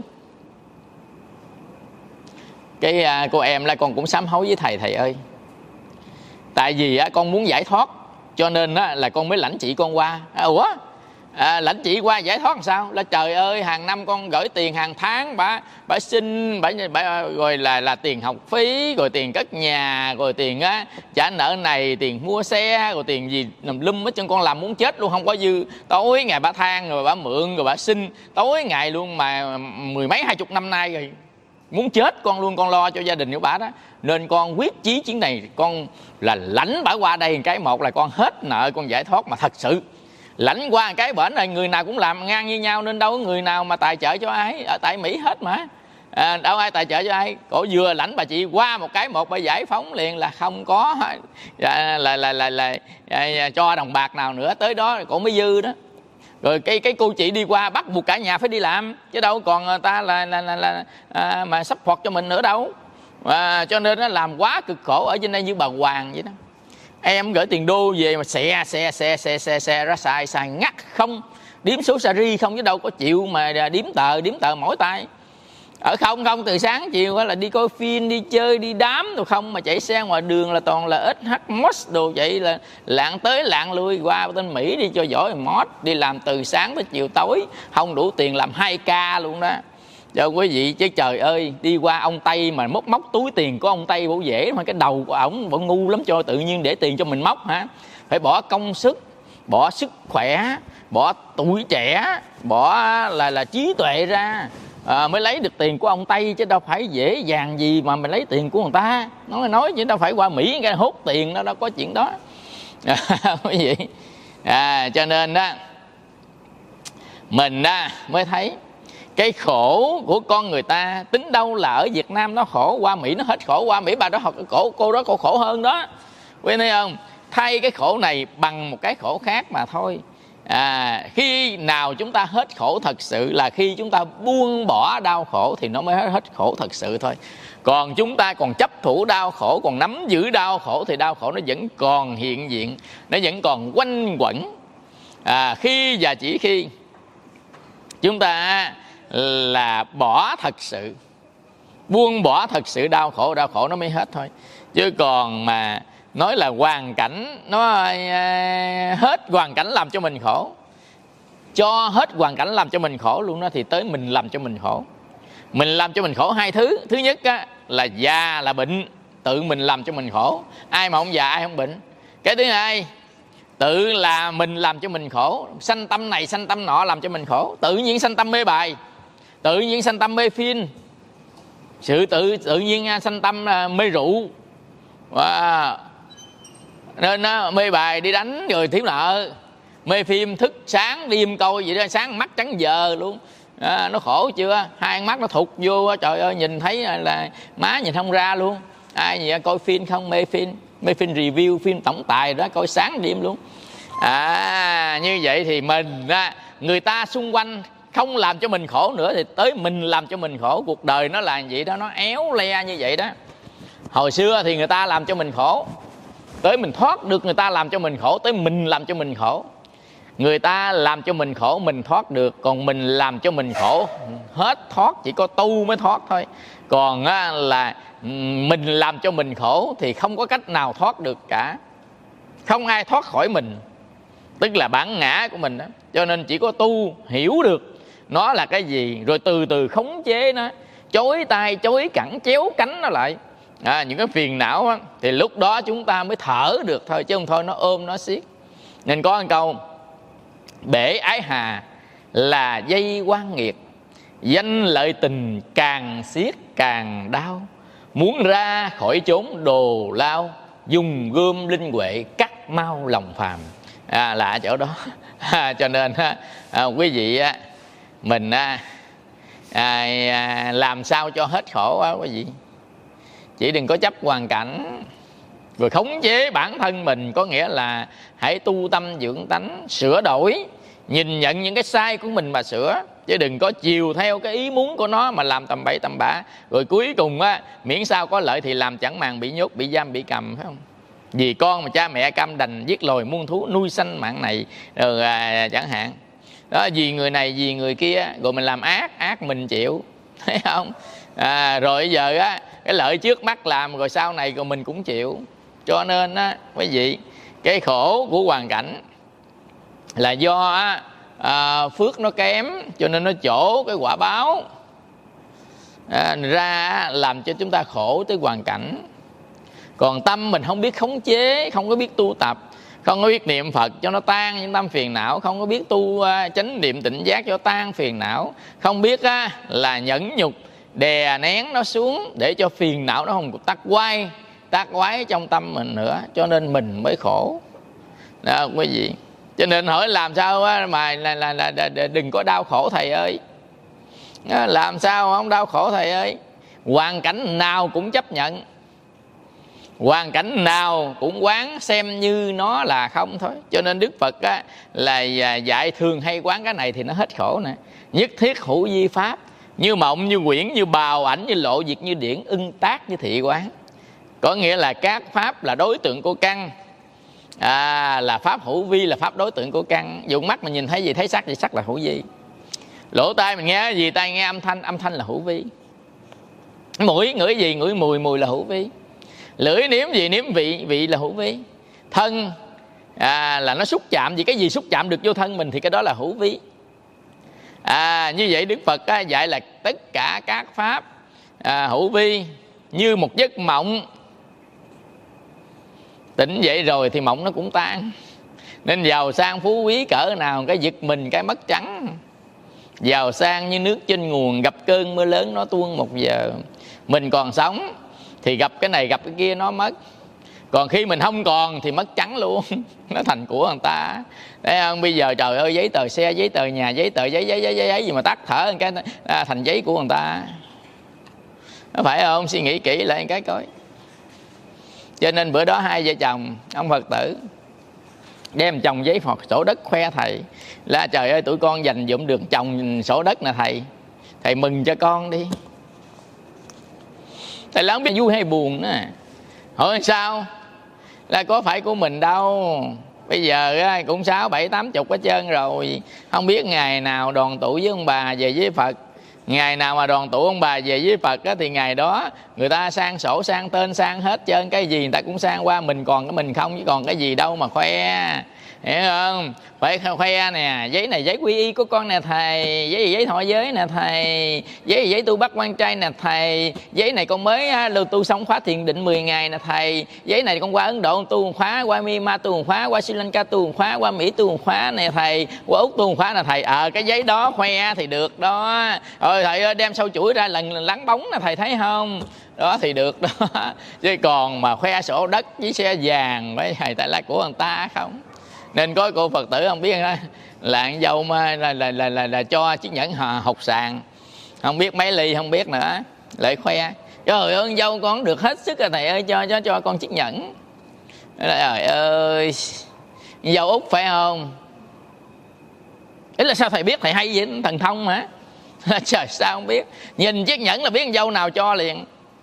Cái à, cô em là con cũng sám hối với thầy, thầy ơi, tại vì á, con muốn giải thoát cho nên á, là con mới lãnh chị con qua. À, ủa à, lãnh chị qua giải thoát làm sao? Là trời ơi, hàng năm con gửi tiền hàng tháng, bà bà xin bà, bà rồi là là tiền học phí, rồi tiền cất nhà, rồi tiền á trả nợ này, tiền mua xe, rồi tiền gì nằm lum hết chân, con làm muốn chết luôn, không có dư. Tối ngày bà than, rồi bà mượn, rồi bà xin tối ngày luôn, mà mười mấy hai chục năm nay rồi, muốn chết con luôn, con lo cho gia đình của bà đó. Nên con quyết chí chuyến này con là lãnh bà qua đây. Cái một là con hết nợ, con giải thoát mà thật sự. Lãnh qua cái bển này người nào cũng làm ngang như nhau, nên đâu có người nào mà tài trợ cho ai. Ở tại Mỹ hết mà, à, đâu ai tài trợ cho ai. Cổ vừa lãnh bà chị qua một cái một bà giải phóng liền, là không có là là là, là, là, là cho đồng bạc nào nữa. Tới đó cổ mới dư đó. Rồi cái cái cô chị đi qua bắt buộc cả nhà phải đi làm, chứ đâu còn người ta là là là, là à, mà support cho mình nữa đâu. À, cho nên nó làm quá cực khổ ở trên đây như bà Hoàng vậy đó. Em gửi tiền đô về mà xe xe xe xe xe xe ra xài xài ngắt không, điếm số sari không, chứ đâu có chịu mà điếm tờ điếm tờ mỗi tay. Ở không không từ sáng chiều là đi coi phim, đi chơi, đi đám rồi không, mà chạy xe ngoài đường là toàn là ét hát mod đồ, vậy là lạng tới lạng lui. Qua bên Mỹ đi cho giỏi mod, đi làm từ sáng tới chiều tối, không đủ tiền làm hai ca luôn đó. Cho quý vị, chứ trời ơi, đi qua ông Tây mà móc móc túi tiền của ông Tây bổ dễ, mà cái đầu của ổng vẫn ngu lắm, cho tự nhiên để tiền cho mình móc hả? Phải bỏ công sức, bỏ sức khỏe, bỏ tuổi trẻ, bỏ là là trí tuệ ra, à, mới lấy được tiền của ông Tây, chứ đâu phải dễ dàng gì mà mình lấy tiền của người ta. Nói nói chứ đâu phải qua Mỹ cái hốt tiền, nó đâu có chuyện đó. Quý vị, à, cho nên đó mình đó mới thấy cái khổ của con người ta. Tính đâu là ở Việt Nam nó khổ, qua Mỹ nó hết khổ. Qua Mỹ bà đó học khổ, cô đó cô khổ hơn đó. Quý thấy không? Thay cái khổ này bằng một cái khổ khác mà thôi. À, khi nào chúng ta hết khổ thật sự là khi chúng ta buông bỏ đau khổ thì nó mới hết khổ thật sự thôi. Còn chúng ta còn chấp thủ đau khổ, còn nắm giữ đau khổ thì đau khổ nó vẫn còn hiện diện, nó vẫn còn quanh quẩn. À, khi và chỉ khi chúng ta là bỏ thật sự, Buông bỏ thật sự đau khổ, đau khổ nó mới hết thôi. Chứ còn mà nói là hoàn cảnh nó hết hoàn cảnh làm cho mình khổ, cho hết hoàn cảnh làm cho mình khổ luôn đó, thì tới mình làm cho mình khổ. Mình làm cho mình khổ hai thứ. Thứ nhất á, là già là bệnh, tự mình làm cho mình khổ. Ai mà không già ai không bệnh. Cái thứ hai, tự là mình làm cho mình khổ. Sanh tâm này sanh tâm nọ làm cho mình khổ. Tự nhiên sanh tâm mê bài, tự nhiên sanh tâm mê phim, sự tự tự nhiên sanh tâm mê rượu, wow. Nên nó mê bài đi đánh rồi thiếu nợ, mê phim thức sáng đêm coi vậy đó, sáng mắt trắng giờ luôn. À, nó khổ chưa? Hai mắt nó thụt vô, trời ơi, nhìn thấy là má nhìn không ra luôn. Ai gì coi phim không, mê phim, mê phim review, phim tổng tài đó, coi sáng đêm luôn. À, như vậy thì mình, người ta xung quanh không làm cho mình khổ nữa, thì tới mình làm cho mình khổ. Cuộc đời nó là vậy đó, nó éo le như vậy đó. Hồi xưa thì người ta làm cho mình khổ, tới mình thoát được người ta làm cho mình khổ, tới mình làm cho mình khổ. Người ta làm cho mình khổ mình thoát được, còn mình làm cho mình khổ hết thoát, chỉ có tu mới thoát thôi. Còn á, là mình làm cho mình khổ thì không có cách nào thoát được cả. Không ai thoát khỏi mình, tức là bản ngã của mình đó. Cho nên chỉ có tu hiểu được nó là cái gì, rồi từ từ khống chế nó, chối tay chối cẳng chéo cánh nó lại. À, những cái phiền não á, thì lúc đó chúng ta mới thở được thôi, chứ không thôi nó ôm nó siết. Nên có một câu: bể ái hà là dây quan nghiệt, danh lợi tình càng siết càng đau. Muốn ra khỏi chốn đồ lao, dùng gươm linh huệ cắt mau lòng phàm. À, là ở chỗ đó. À, cho nên à, quý vị á, mình à, à, làm sao cho hết khổ á quý vị. Chỉ đừng có chấp hoàn cảnh, rồi khống chế bản thân mình. Có nghĩa là hãy tu tâm dưỡng tánh, sửa đổi, nhìn nhận những cái sai của mình mà sửa. Chứ đừng có chiều theo cái ý muốn của nó mà làm tầm bậy tầm bạ. Rồi cuối cùng á, miễn sao có lợi thì làm, chẳng màng bị nhốt, bị giam, bị cầm, phải không? Vì con mà cha mẹ cam đành, giết loài muôn thú, nuôi sanh mạng này, rồi à, chẳng hạn đó. Vì người này vì người kia, rồi mình làm ác, ác mình chịu, thấy không? À, rồi bây giờ á, cái lợi trước mắt làm, rồi sau này rồi mình cũng chịu. Cho nên á quý vị, cái khổ của hoàn cảnh là do á, à, phước nó kém, cho nên nó trổ cái quả báo à, ra làm cho chúng ta khổ tới hoàn cảnh. Còn tâm mình không biết khống chế, không có biết tu tập, không có biết niệm Phật cho nó tan những tâm phiền não, không có biết tu uh, chánh niệm tỉnh giác cho tan phiền não, không biết uh, là nhẫn nhục đè nén nó xuống để cho phiền não nó không tắc quay tác quái trong tâm mình nữa, cho nên mình mới khổ đó quý vị. Cho nên hỏi làm sao á mà là, là, là, là đừng có đau khổ thầy ơi. Làm sao không đau khổ thầy ơi? Hoàn cảnh nào cũng chấp nhận, hoàn cảnh nào cũng quán xem như nó là không thôi. Cho nên Đức Phật á, là dạy thường hay quán cái này thì nó hết khổ nè. Nhất thiết hữu vi pháp, như mộng như quyển như bào ảnh như lộ diệt như điển, ưng tác như thị quán. Có nghĩa là các pháp là đối tượng của căn, à, là pháp hữu vi là pháp đối tượng của căn. Dụng mắt mình nhìn thấy gì, thấy sắc gì, sắc là hữu vi. Lỗ tai mình nghe gì, tai nghe âm thanh, âm thanh là hữu vi. Mũi ngửi gì, ngửi mùi, mùi là hữu vi. Lưỡi nếm gì, nếm vị, vị là hữu vi. Thân à, là nó xúc chạm gì, cái gì xúc chạm được vô thân mình thì cái đó là hữu vi. À, như vậy Đức Phật á, dạy là tất cả các pháp à, hữu vi, như một giấc mộng. Tỉnh dậy rồi thì mộng nó cũng tan. Nên giàu sang phú quý cỡ nào, cái giật mình cái mất trắng. Giàu sang như nước trên nguồn, gặp cơn mưa lớn nó tuôn một giờ. Mình còn sống thì gặp cái này gặp cái kia nó mất. Còn khi mình không còn thì mất trắng luôn. Nó thành của người ta. Thấy không? Bây giờ trời ơi, giấy tờ xe, giấy tờ nhà, giấy tờ giấy giấy giấy giấy, giấy gì mà tắt thở cái à, thành giấy của người ta. Nó phải không? Suy nghĩ kỹ lại cái coi. Cho nên bữa đó hai vợ chồng ông Phật tử đem chồng giấy phọt sổ đất khoe thầy là trời ơi, tụi con dành dụm được chồng sổ đất nè thầy, thầy mừng cho con đi. Thầy là không biết vui hay buồn nữa. Hỏi sao? Là có phải của mình đâu. Bây giờ cũng sáu bảy tám chục hết trơn rồi. Không biết ngày nào đoàn tụ với ông bà về với Phật Ngày nào mà đoàn tụ ông bà về với Phật á, thì ngày đó người ta sang sổ sang tên sang hết trơn, cái gì người ta cũng sang qua, mình còn cái mình không chứ còn cái gì đâu mà khoe, hiểu không? Phải khoe nè, giấy này giấy quy y của con nè thầy, giấy này giấy thọ giới nè thầy, giấy này giấy tu bắt quan trai nè thầy, giấy này con mới lưu tu xong khóa thiền định mười ngày nè thầy, giấy này con qua Ấn Độ tu một khóa, qua Myanmar tu một khóa, qua Sri Lanka tu một khóa, qua Mỹ tu một khóa nè thầy, qua Úc tu một khóa nè thầy. Ờ à, cái giấy đó khoe thì được đó. Ôi thầy ơi, đem sâu chuỗi ra lần lắng bóng nè thầy, thấy không? Đó thì được đó. Chứ còn mà khoe sổ đất với xe vàng với thầy, tại là của người ta không. Nên có cô Phật tử không biết đó, là con dâu mà là, là, là, là, là cho chiếc nhẫn hột sàn, không biết mấy ly không biết nữa, lại khoe trời ơi con dâu con được hết sức rồi thầy ơi, cho cho cho con chiếc nhẫn. Trời ơi, dâu Úc phải không? Ý là sao thầy biết, thầy hay vậy, thần thông mà. Trời sao không biết, nhìn chiếc nhẫn là biết con dâu nào cho liền.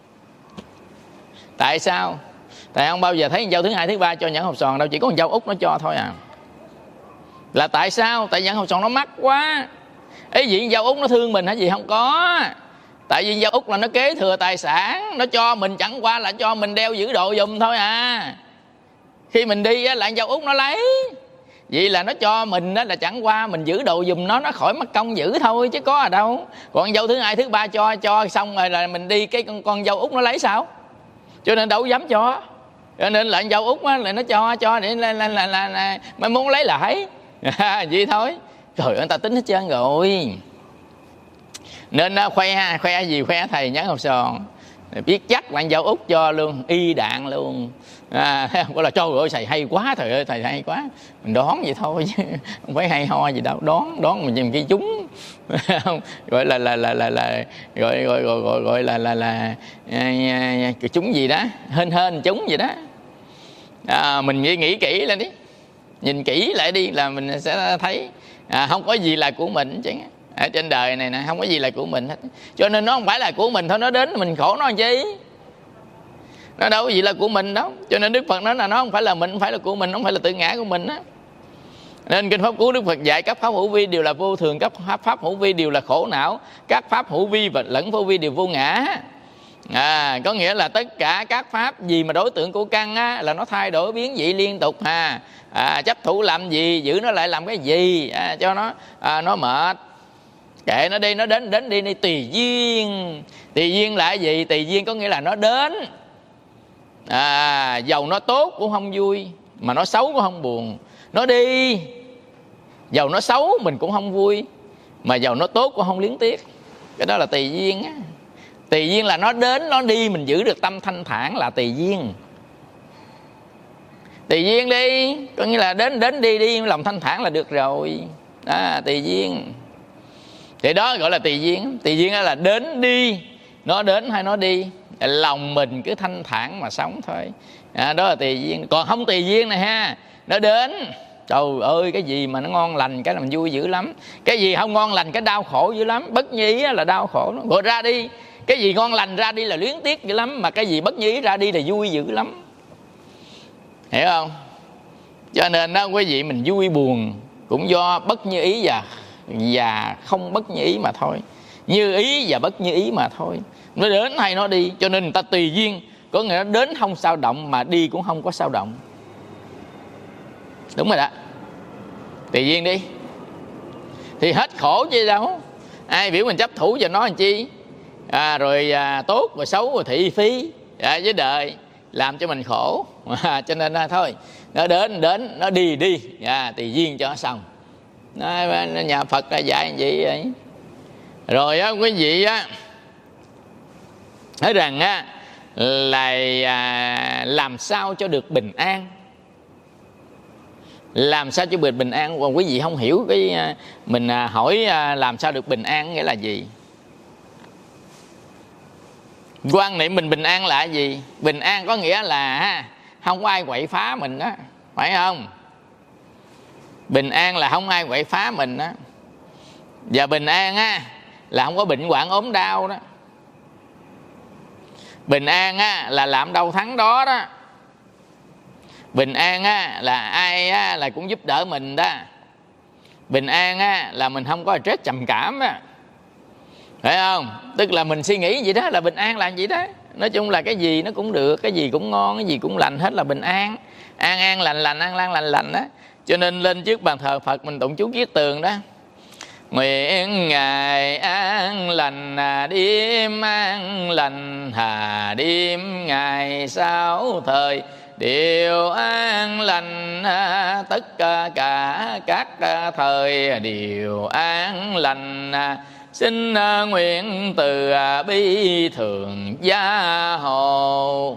Tại sao? Tại không bao giờ thấy con dâu thứ hai thứ ba cho nhẫn hột sòn đâu, chỉ có con dâu Úc nó cho thôi à. Là tại sao? Tại nhẫn hột sòn nó mắc quá. Ý gì con dâu Úc nó thương mình hả gì? Không có. Tại vì con dâu Úc là nó kế thừa tài sản, nó cho mình chẳng qua là cho mình đeo giữ độ giùm thôi à. Khi mình đi là con dâu Úc nó lấy, vậy là nó cho mình đó là chẳng qua mình giữ đồ giùm nó, nó khỏi mất công giữ thôi chứ có ở đâu. Còn dâu thứ hai thứ ba cho cho xong rồi là mình đi cái con, con dâu Úc nó lấy sao? Cho nên đâu dám cho. Cho nên là dâu Úc á, là nó cho cho để là là là, là, là mày muốn lấy lại. Vậy thôi. Trời ơi, người ta tính hết trơn rồi. Nên khoe khoe gì khoe thầy nhẫn hột sòn, biết chắc là dâu Úc cho luôn, y đạn luôn. À, gọi là trời ơi thầy hay quá, thầy ơi thầy hay quá. Mình đoán vậy thôi chứ không phải hay ho gì đâu, đoán đoán mình nhìn cái chúng gọi là là là là là gọi gọi gọi gọi gọi là là là cái chúng gì đó, hên hên chúng gì đó. À, mình nghĩ nghĩ kỹ lên đi, nhìn kỹ lại đi là mình sẽ thấy à, không có gì là của mình chứ. Ở trên đời này nè không có gì là của mình hết, cho nên nó không phải là của mình thôi, nó đến mình khổ nó làm chi, nó đâu có gì là của mình đâu. Cho nên Đức Phật nói là nó không phải là mình, không phải là của mình, không phải là tự ngã của mình á. Nên kinh pháp cú Đức Phật dạy các pháp hữu vi đều là vô thường, các pháp hữu vi đều là khổ não, các pháp hữu vi và lẫn vô vi đều vô ngã. À, có nghĩa là tất cả các pháp gì mà đối tượng của căn á, là nó thay đổi biến dị liên tục ha. À, chấp thủ làm gì, giữ nó lại làm cái gì, à, cho nó à, nó mệt, kệ nó đi, nó đến đến đi đi. Tùy duyên. Tùy duyên là cái gì? Tùy duyên có nghĩa là nó đến, à, dầu nó tốt cũng không vui, mà nó xấu cũng không buồn. Nó đi, dầu nó xấu mình cũng không vui, mà dầu nó tốt cũng không luyến tiếc. Cái đó là tùy duyên á. Tùy duyên là nó đến nó đi, mình giữ được tâm thanh thản là tùy duyên. Tùy duyên đi, có nghĩa là đến đến đi đi lòng thanh thản là được rồi. Đó, tùy duyên. Thì đó gọi là tùy duyên. Tùy duyên là đến đi, nó đến hay nó đi, lòng mình cứ thanh thản mà sống thôi. À, đó là tùy duyên. Còn không tùy duyên này ha, nó đến, trời ơi cái gì mà nó ngon lành cái là mình vui dữ lắm, cái gì không ngon lành cái đau khổ dữ lắm. Bất như ý là đau khổ, gọi ra đi. Cái gì ngon lành ra đi là luyến tiếc dữ lắm, mà cái gì bất như ý ra đi là vui dữ lắm, hiểu không? Cho nên đó quý vị, mình vui buồn cũng do bất như ý và và không bất như ý mà thôi, như ý và bất như ý mà thôi. Nó đến hay nó đi, cho nên người ta tùy duyên, có nghĩa nó đến không sao động mà đi cũng không có sao động. Đúng rồi đó, tùy duyên đi thì hết khổ chứ đâu. Ai biểu mình chấp thủ cho nó làm chi, à, rồi à, tốt rồi xấu rồi thị phi à, với đời làm cho mình khổ. À, cho nên à, thôi nó đến đến nó đi đi, à, tùy duyên cho nó xong. Nó, nhà Phật là dạy như vậy ấy. Rồi á quý vị á, nói rằng á là à, làm sao cho được bình an, làm sao cho bình bình an. Còn quý vị không hiểu cái mình hỏi làm sao được bình an nghĩa là gì. Quan niệm mình bình an là gì? Bình an có nghĩa là không có ai quậy phá mình đó, phải không? Bình an là không ai quậy phá mình đó. Và bình an á là không có bệnh hoạn ốm đau đó. Bình an á là làm đâu thắng đó đó. Bình an á là ai á là cũng giúp đỡ mình đó. Bình an á là mình không có stress trầm cảm đó. phải không? Tức là mình suy nghĩ vậy đó là bình an là vậy đó. Nói chung là cái gì nó cũng được, cái gì cũng ngon, cái gì cũng lành hết là bình an. An an lành lành, an lan lành lành đó. Cho nên lên trước bàn thờ Phật mình tụng chú viết tường đó: nguyện ngày an lành đêm an lành, hà đêm ngày sáu thời đều an lành, tất cả các thời đều an lành. Xin nguyện từ bi thường gia hộ.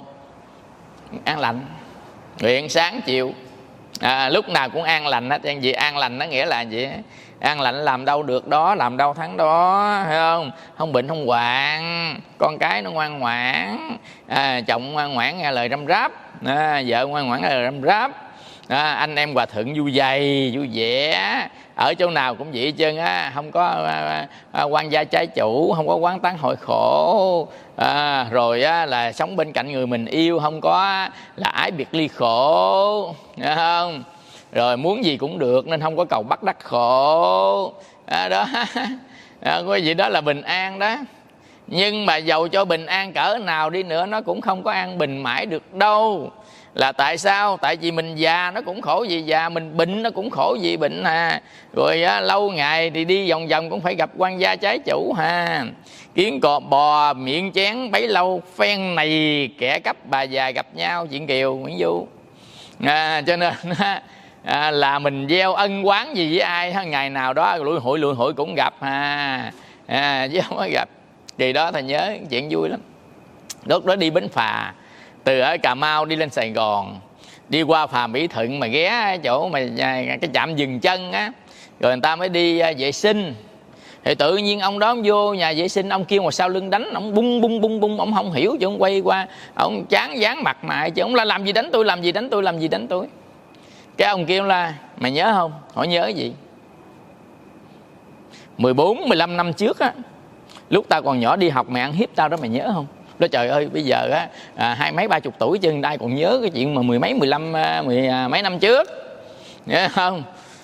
An lành, nguyện sáng chiều à, lúc nào cũng an lành hết. Gì an lành nó nghĩa là gì? An lành làm đâu được đó, làm đâu thắng đó, thấy không? Không bệnh không hoạn, con cái nó ngoan ngoãn, à, chồng ngoan ngoãn nghe lời răm ráp, à, vợ ngoan ngoãn nghe lời răm ráp, à, anh em hòa thuận vui vầy vui vẻ, ở chỗ nào cũng vậy trơn á, không có à, à, quan gia trái chủ, không có quán tán hội khổ, à, rồi á, là sống bên cạnh người mình yêu, không có là ái biệt ly khổ, thấy không? Rồi muốn gì cũng được nên không có cầu bắt đắc khổ, à, đó à, cái gì đó là bình an đó. Nhưng mà dầu cho bình an cỡ nào đi nữa nó cũng không có an bình mãi được đâu. Là tại sao? Tại vì mình già nó cũng khổ vì già, mình bệnh nó cũng khổ vì bệnh ha. Rồi á, lâu ngày thì đi vòng vòng cũng phải gặp quan gia trái chủ ha. Kiến cọp bò miệng chén bấy lâu, phen này kẻ cấp bà già gặp nhau. Chuyện Kiều Nguyễn Du à, cho nên à, là mình gieo ân oán gì với ai ha, ngày nào đó lụi hội lụi hội cũng gặp ha, à, chứ không có gặp. Kỳ đó thầy nhớ chuyện vui lắm. Lúc đó đi bến phà từ ở Cà Mau đi lên Sài Gòn, đi qua phà Mỹ Thuận mà ghé chỗ mà cái trạm dừng chân á, rồi người ta mới đi vệ sinh. Thì tự nhiên ông đó ông vô nhà vệ sinh, ông kêu mà sau lưng đánh, ông bung bung bung bung, ông không hiểu chứ ông quay qua, ông chán dán mặt mày chứ ông là làm gì đánh tôi, làm gì đánh tôi, làm gì đánh tôi. Cái ông kêu là mày nhớ không? Hỏi nhớ gì? mười bốn mười lăm năm trước á, lúc tao còn nhỏ đi học mày ăn hiếp tao đó, mày nhớ không? Đó trời ơi, bây giờ á à, hai mấy ba chục tuổi chân đây còn nhớ cái chuyện mà mười mấy mười lăm mười mấy năm trước, nhớ không?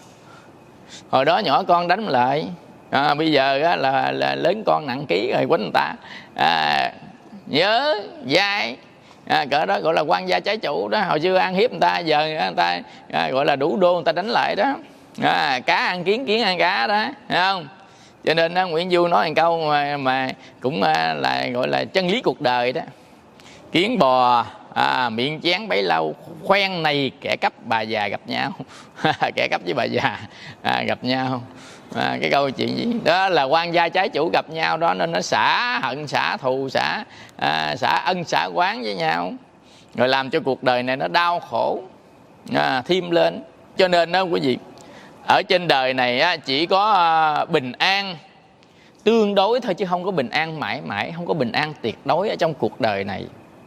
Hồi đó nhỏ con đánh lại, à, bây giờ á, là, là lớn con nặng ký rồi quýnh người ta, à, nhớ dai. À, cỡ đó gọi là quan gia trái chủ đó. Hồi xưa ăn hiếp người ta, giờ người ta à, gọi là đủ đô người ta đánh lại đó, à, cá ăn kiến, kiến ăn cá đó, thấy không? Cho nên đó, Nguyễn Du nói một câu mà, mà cũng à, là gọi là chân lý cuộc đời đó: kiến bò à, miệng chén bấy lâu, khoen này kẻ cấp bà già gặp nhau. Kẻ cấp với bà già à, gặp nhau. À, cái câu chuyện gì đó là quan gia trái chủ gặp nhau đó, nên nó xả hận xả thù xả à, xả ân xả oán với nhau, rồi làm cho cuộc đời này nó đau khổ à, thêm lên. Cho nên đó quý vị, ở trên đời này á, chỉ có à, bình an tương đối thôi, chứ không có bình an mãi mãi, không có bình an tuyệt đối ở trong cuộc đời này.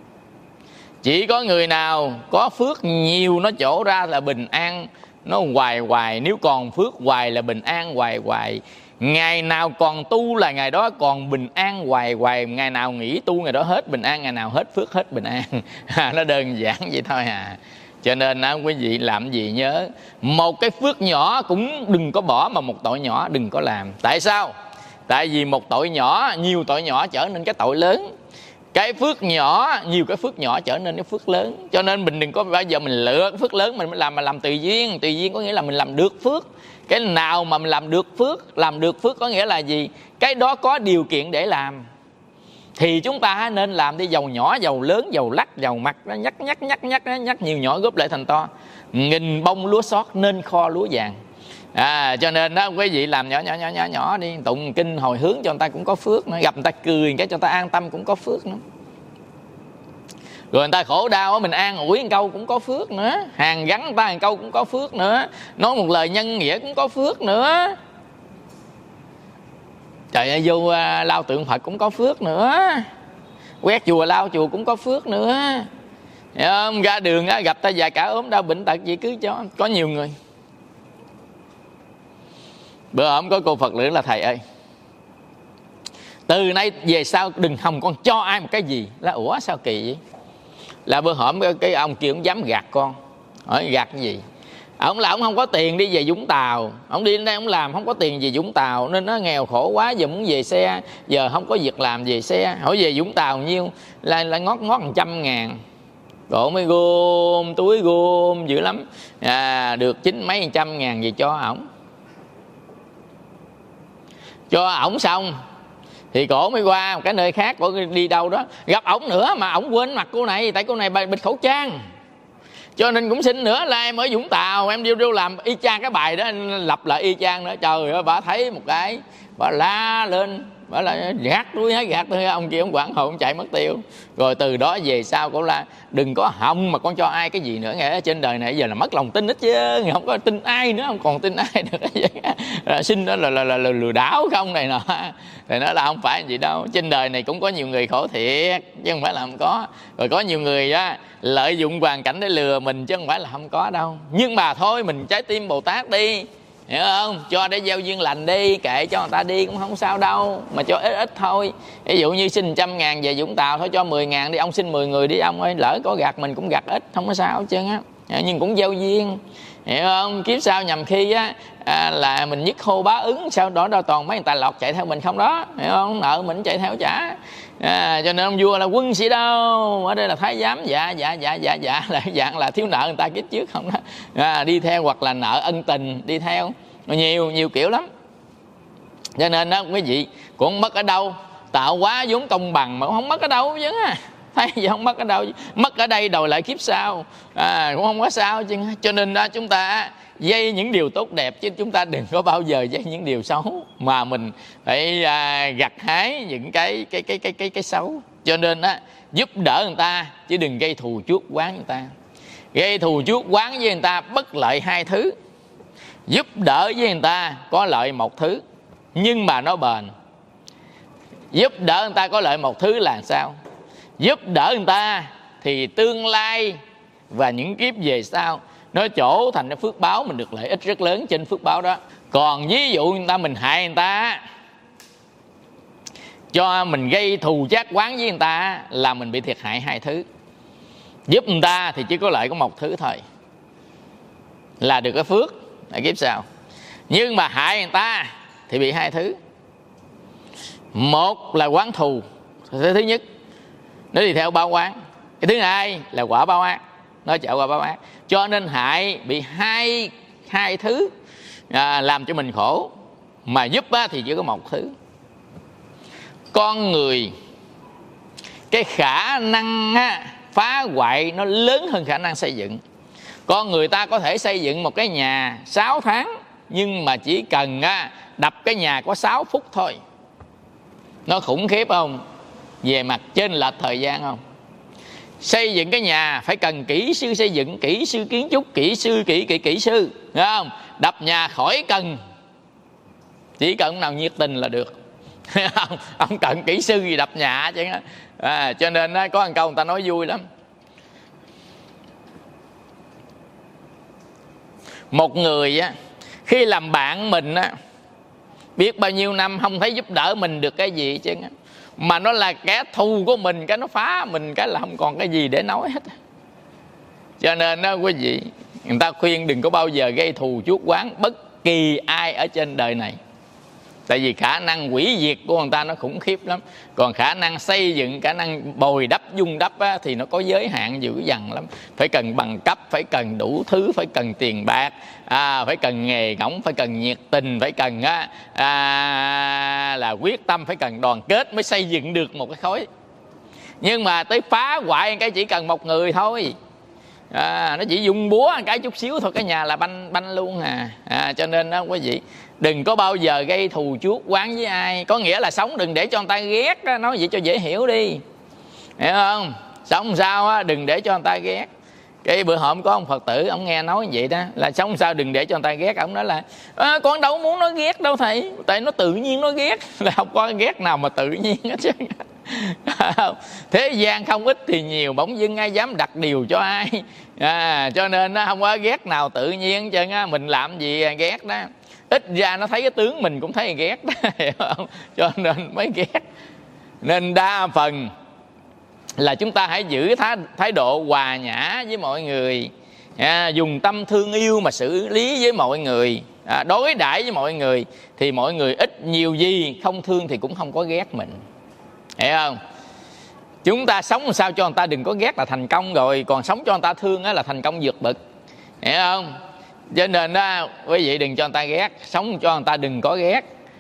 Chỉ có người nào có phước nhiều nó trổ ra là bình an nó hoài hoài, nếu còn phước hoài là bình an hoài hoài. Ngày nào còn tu là ngày đó còn bình an hoài hoài, ngày nào nghỉ tu ngày đó hết bình an, ngày nào hết phước hết bình an. Nó đơn giản vậy thôi à. Cho nên á, quý vị làm gì nhớ, một cái phước nhỏ cũng đừng có bỏ, mà một tội nhỏ đừng có làm. Tại sao? Tại vì một tội nhỏ, nhiều tội nhỏ trở nên cái tội lớn. Cái phước nhỏ, nhiều cái phước nhỏ trở nên cái phước lớn. Cho nên mình đừng có bao giờ mình lựa cái phước lớn mình mới làm, mà làm tùy duyên. Tùy duyên có nghĩa là mình làm được phước. Cái nào mà mình làm được phước, làm được phước có nghĩa là gì? Cái đó có điều kiện để làm thì chúng ta nên làm đi, giàu nhỏ, giàu lớn, giàu lắc, giàu mặt, nó nhắc nhắc nhắc nhắc nhắc nhiều nhỏ góp lại thành to. Nghìn bông lúa xót nên kho lúa vàng. À, cho nên đó quý vị làm nhỏ nhỏ nhỏ nhỏ nhỏ đi, tụng kinh hồi hướng cho người ta cũng có phước nữa, gặp người ta cười cái cho người ta an tâm cũng có phước nữa. Rồi người ta khổ đau mình an ủi một câu cũng có phước nữa, hàn gắn người ta một câu cũng có phước nữa, nói một lời nhân nghĩa cũng có phước nữa. Trời ơi, vô lao tượng Phật cũng có phước nữa, quét chùa lau chùa cũng có phước nữa. Hiểu không? Ra đường á, gặp ta già cả ốm đau bệnh tật gì cứ cho. Có nhiều người, bữa hôm có cô Phật tử là thầy ơi, từ nay về sau đừng hòng con cho ai một cái gì. Là ủa sao kỳ vậy? Là bữa hổm cái ông kia cũng dám gạt con. Hỏi gạt cái gì? Ông là ông không có tiền đi về Vũng Tàu, ông đi đến đây ông làm không có tiền về Vũng Tàu, nên nó nghèo khổ quá, giờ muốn về xe, giờ không có việc làm về xe. Hỏi về Vũng Tàu nhiêu, là, là ngót ngót một trăm ngàn. Cổ mới gom túi gom dữ lắm, à, được chín mấy trăm ngàn về cho ổng. Cho ổng xong thì cổ mới qua một cái nơi khác, cổ đi đâu đó gặp ổng nữa mà ổng quên mặt cô này, tại cô này bịt khẩu trang, cho nên cũng xin nữa là em ở Vũng Tàu, em đi đâu làm y chang cái bài đó, anh lặp lại y chang nữa. Trời ơi, bà thấy một cái bà la lên, bà là gạt túi hết, gạt túi, ông kia ông quảng hộ ông chạy mất tiêu. Rồi từ đó về sau cổ là đừng có hòng mà con cho ai cái gì nữa, nghe trên đời này giờ là mất lòng tin hết chứ, không có tin ai nữa, không còn tin ai được. Xin đó là, là, là, là lừa đảo không này nọ. Thì nó là không phải gì đâu, trên đời này cũng có nhiều người khổ thiệt chứ không phải là không có. Rồi có nhiều người á lợi dụng hoàn cảnh để lừa mình chứ không phải là không có đâu. Nhưng mà thôi, mình trái tim Bồ Tát đi, hiểu không? Cho để gieo duyên lành đi, kệ cho người ta đi cũng không sao đâu, mà cho ít ít thôi. Ví dụ như xin trăm ngàn về Vũng Tàu thôi, cho mười ngàn đi, ông xin mười người đi ông ơi, lỡ có gạt mình cũng gạt ít, không có sao hết trơn á, nhưng cũng gieo duyên, hiểu không? Kiếp sau nhầm khi á à, là mình nhất hô bá ứng, sau đó đâu toàn mấy người ta lọt chạy theo mình không đó, hiểu không? Nợ mình chạy theo trả. À, cho nên ông vua là quân sĩ đâu, ở đây là thái giám, dạ dạ dạ dạ dạ là dạng là thiếu nợ người ta kiếp trước không đó, à, đi theo, hoặc là nợ ân tình đi theo, nhiều nhiều kiểu lắm. Cho nên đó quý vị cũng không mất ở đâu, tạo hóa vốn công bằng mà cũng không mất ở đâu chứ, thấy gì không mất ở đâu, mất ở đây đòi lại kiếp sau, à, cũng không có sao chứ. Cho nên đó chúng ta dây những điều tốt đẹp, chứ chúng ta đừng có bao giờ dây những điều xấu, mà mình phải à, gặt hái những cái cái cái cái cái cái xấu. Cho nên á giúp đỡ người ta chứ đừng gây thù chuốc oán người ta. Gây thù chuốc oán với người ta bất lợi hai thứ, giúp đỡ với người ta có lợi một thứ nhưng mà nó bền. Giúp đỡ người ta có lợi một thứ là sao? Giúp đỡ người ta thì tương lai và những kiếp về sau nó trổ thành cái phước báo, mình được lợi ích rất lớn trên phước báo đó. Còn ví dụ người ta mình hại người ta, cho mình gây thù chát oán với người ta, là mình bị thiệt hại hai thứ. Giúp người ta thì chỉ có lợi có một thứ thôi, là được cái phước ở kiếp sau. Nhưng mà hại người ta thì bị hai thứ. Một là oán thù, thứ nhất nó đi theo báo oán. Cái thứ hai là quả báo ác, nó chạy qua báo ác. Cho nên hại bị hai hai thứ à, làm cho mình khổ. Mà giúp á, thì chỉ có một thứ. Con người cái khả năng á, phá hoại nó lớn hơn khả năng xây dựng. Con người ta có thể xây dựng một cái nhà sáu tháng, nhưng mà chỉ cần á, đập cái nhà có sáu phút thôi. Nó khủng khiếp không? Về mặt chênh lệch thời gian không? Xây dựng cái nhà phải cần kỹ sư xây dựng, kỹ sư kiến trúc, kỹ sư kỹ kỹ kỹ sư, đúng không? Đập nhà khỏi cần, chỉ cần nào nhiệt tình là được. Không, không cần kỹ sư gì đập nhà chứ. À, cho nên á, có một câu người ta nói vui lắm. Một người á, khi làm bạn mình á, biết bao nhiêu năm không thấy giúp đỡ mình được cái gì chứ, mà nó là kẻ thù của mình, cái nó phá mình cái là không còn cái gì để nói hết. Cho nên đó quý vị, người ta khuyên đừng có bao giờ gây thù chuốc oán bất kỳ ai ở trên đời này. Tại vì khả năng hủy diệt của người ta nó khủng khiếp lắm. Còn khả năng xây dựng, khả năng bồi đắp, dung đắp á, thì nó có giới hạn dữ dằn lắm. Phải cần bằng cấp, phải cần đủ thứ, phải cần tiền bạc, à, phải cần nghề ngỗng, phải cần nhiệt tình, phải cần á, à, là quyết tâm, phải cần đoàn kết mới xây dựng được một cái khối. Nhưng mà tới phá hoại cái chỉ cần một người thôi, à, nó chỉ dùng búa cái chút xíu thôi, cái nhà là banh banh luôn à. À, cho nên đó quý vị, đừng có bao giờ gây thù chuốc oán với ai. Có nghĩa là sống đừng để cho người ta ghét đó, nói vậy cho dễ hiểu đi, hiểu không? Sống sao á, đừng để cho người ta ghét. Cái bữa hôm có ông Phật tử, ông nghe nói vậy đó, là sống sao đừng để cho người ta ghét. Ông nói là à, con đâu muốn nó ghét đâu thầy, tại nó tự nhiên nó ghét. Là không có ghét nào mà tự nhiên hết chứ. Thế gian không ít thì nhiều, bỗng dưng ai dám đặt điều cho ai. À, cho nên nó không có ghét nào tự nhiên chứ. Mình làm gì ghét đó, ít ra nó thấy cái tướng mình cũng thấy ghét đó, hiểu không? Cho nên mới ghét. Nên đa phần là chúng ta hãy giữ thái, thái độ hòa nhã với mọi người, à, dùng tâm thương yêu mà xử lý với mọi người, à, đối đãi với mọi người, thì mọi người ít nhiều gì không thương thì cũng không có ghét mình, hiểu không? Chúng ta sống sao cho người ta đừng có ghét là thành công rồi, còn sống cho người ta thương là thành công vượt bậc, hiểu không? Cho nên đó, quý vị đừng cho người ta ghét, sống cho người ta đừng có ghét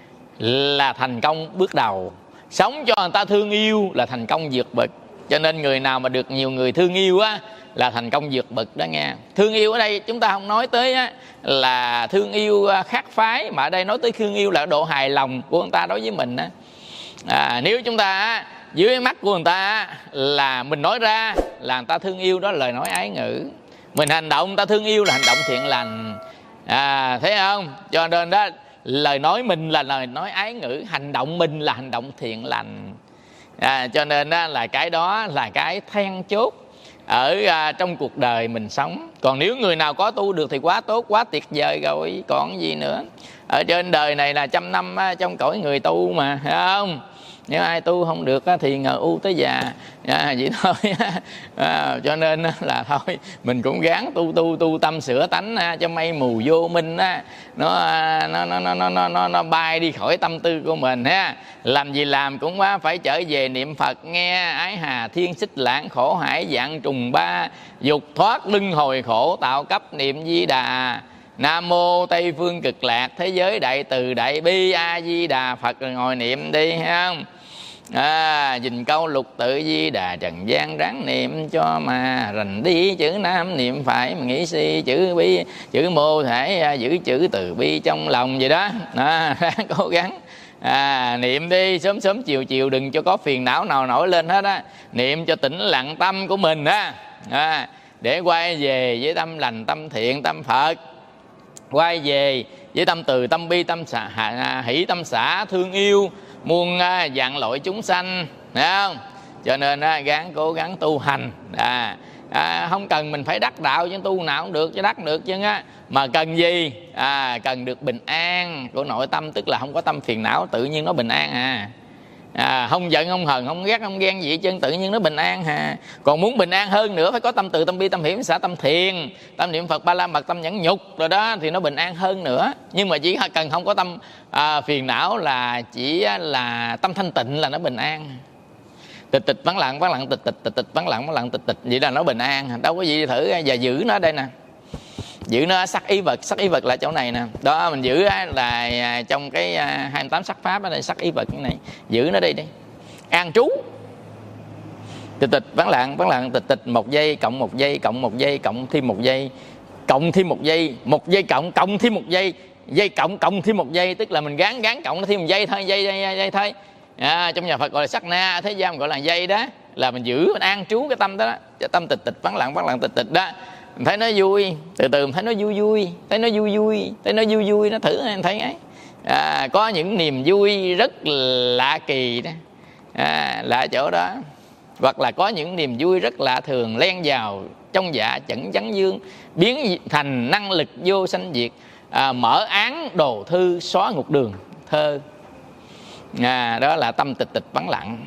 là thành công bước đầu, sống cho người ta thương yêu là thành công vượt bậc. Cho nên người nào mà được nhiều người thương yêu á là thành công vượt bậc đó nghe. Thương yêu ở đây chúng ta không nói tới á, là thương yêu khác phái, mà ở đây nói tới thương yêu là độ hài lòng của người ta đối với mình á. À, nếu chúng ta dưới mắt của người ta là mình nói ra là người ta thương yêu, đó là lời nói ái ngữ. Mình hành động người ta thương yêu là hành động thiện lành, à, thấy không? Cho nên đó, lời nói mình là lời nói ái ngữ, hành động mình là hành động thiện lành. À, cho nên đó, là cái đó là cái then chốt ở à, trong cuộc đời mình sống. Còn nếu người nào có tu được thì quá tốt, quá tuyệt vời rồi, còn gì nữa. Ở trên đời này là trăm năm á, trong cõi người tu mà, thấy không? Nếu ai tu không được á, thì ngờ u tới già, à, vậy thôi. À, cho nên là thôi mình cũng gắng tu tu tu tâm sửa tánh á, cho mây mù vô minh á, nó, nó, nó, nó, nó, nó, nó bay đi khỏi tâm tư của mình ha. Làm gì làm cũng quá phải trở về niệm Phật nghe. Ái hà thiên xích lãng khổ hải dạng trùng ba, dục thoát luân hồi khổ tạo cấp niệm Di Đà. Nam mô Tây phương cực lạc thế giới đại từ đại bi A Di Đà Phật. Rồi ngồi niệm đi, thấy không? À, dình câu lục tự Di Đà trần gian ráng niệm cho mà rành đi. Chữ nam niệm phải mà nghĩ si, chữ bi chữ mô thể giữ chữ từ bi trong lòng vậy đó. À, ráng cố gắng à, niệm đi, sớm sớm chiều chiều đừng cho có phiền não nào nổi lên hết á. Niệm cho tĩnh lặng tâm của mình á, à, để quay về với tâm lành, tâm thiện, tâm Phật. Quay về với tâm từ, tâm bi, tâm xả, hỷ, tâm xả, thương yêu muôn dạng loại chúng sanh, thấy không? Cho nên gắng cố gắng tu hành, à, à, không cần mình phải đắc đạo, chứ tu nào cũng được, chứ đắc được chứ á. Mà cần gì? À, cần được bình an của nội tâm, tức là không có tâm phiền não, tự nhiên nó bình an à. À, không giận, không hờn, không ghét, không ghen gì hết trơn, tự nhiên nó bình an hà. Còn muốn bình an hơn nữa phải có tâm từ, tâm bi, tâm hiểm, xả, tâm thiền, tâm niệm Phật, ba la mật, tâm nhẫn nhục rồi đó, thì nó bình an hơn nữa. Nhưng mà chỉ cần không có tâm à, phiền não, là chỉ là tâm thanh tịnh là nó bình an. Tịch tịch vắng lặng, vắng lặng tịch tịch, tịch tịch vắng lặng, vắng lặng tịch tịch, vậy là nó bình an. Đâu có gì thử và giữ nó đây nè. Giữ nó sắc ý vật, sắc ý vật là chỗ này nè. Đó, mình giữ là trong cái hai mươi tám sắc pháp ở đây, sắc ý vật cái này. Giữ nó đây đi. An trú. Tịch tịch vắng lặng, vắng lặng tịch tịch, một giây cộng một giây cộng một giây cộng thêm một giây cộng thêm một giây, một giây cộng cộng thêm một giây, giây cộng cộng thêm một giây, tức là mình gán gán cộng nó thêm một giây thôi, giây giây, giây thôi. À, trong nhà Phật gọi là sắc na, thế gian gọi là giây đó, là mình giữ, mình an trú cái tâm đó, đó. Tâm tịch tịch vắng lặng, vắng lặng tịch tịch đó. Mình thấy nó vui, từ từ mình thấy nó vui vui, thấy nó vui vui, thấy nó vui vui, nó thử em thấy ấy. À, có những niềm vui rất lạ kỳ đó, à, lạ chỗ đó. Hoặc là có những niềm vui rất lạ thường len vào trong dạ chẩn chắn dương, biến thành năng lực vô sanh diệt, à, mở án đồ thư, xóa ngục đường thơ. À, đó là tâm tịch tịch vắng lặng.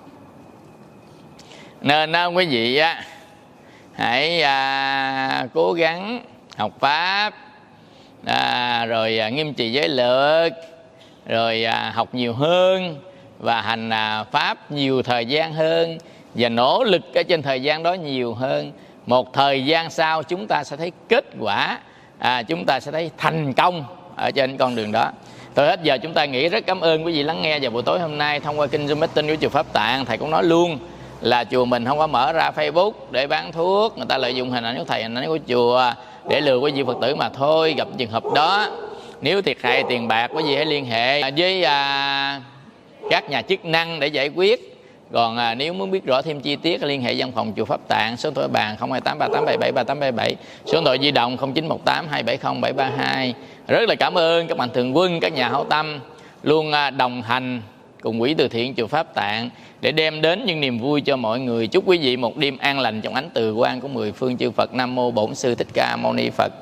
Nên à, quý vị á, hãy à, cố gắng học pháp, à, rồi à, nghiêm trì giới luật, rồi à, học nhiều hơn và hành à, pháp nhiều thời gian hơn, và nỗ lực ở trên thời gian đó nhiều hơn. Một thời gian sau chúng ta sẽ thấy kết quả, à, chúng ta sẽ thấy thành công ở trên con đường đó. Thôi hết giờ chúng ta nghĩ. Rất cảm ơn quý vị lắng nghe vào buổi tối hôm nay thông qua kênh Zoom Meeting của chùa Pháp Tạng. Thầy cũng nói luôn là chùa mình không có mở ra Facebook để bán thuốc, người ta lợi dụng hình ảnh của thầy, hình ảnh của chùa để lừa quý vị Phật tử mà thôi. Gặp trường hợp đó, nếu thiệt hại tiền bạc, quý vị hãy liên hệ với à, các nhà chức năng để giải quyết. Còn à, nếu muốn biết rõ thêm chi tiết, liên hệ văn phòng chùa Pháp Tạng, số điện thoại bàn không hai tám ba tám bảy bảy ba tám bảy bảy, số điện thoại di động không chín một tám hai bảy không bảy ba hai. Rất là cảm ơn các mạnh thường quân, các nhà hảo tâm luôn à, đồng hành cùng quỹ từ thiện chùa Pháp Tạng để đem đến những niềm vui cho mọi người. Chúc quý vị một đêm an lành trong ánh từ quang của mười phương chư Phật. Nam mô Bổn Sư Thích Ca Mâu Ni Phật.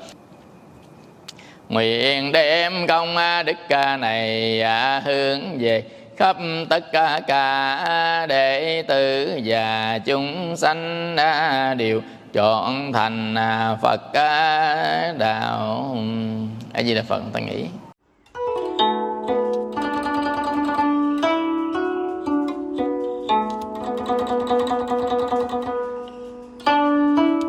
Nguyện đem công đức này hướng về khắp tất cả đệ tử và chúng sanh đều chọn thành Phật đạo. A Di Đà Phật. Ta nghĩ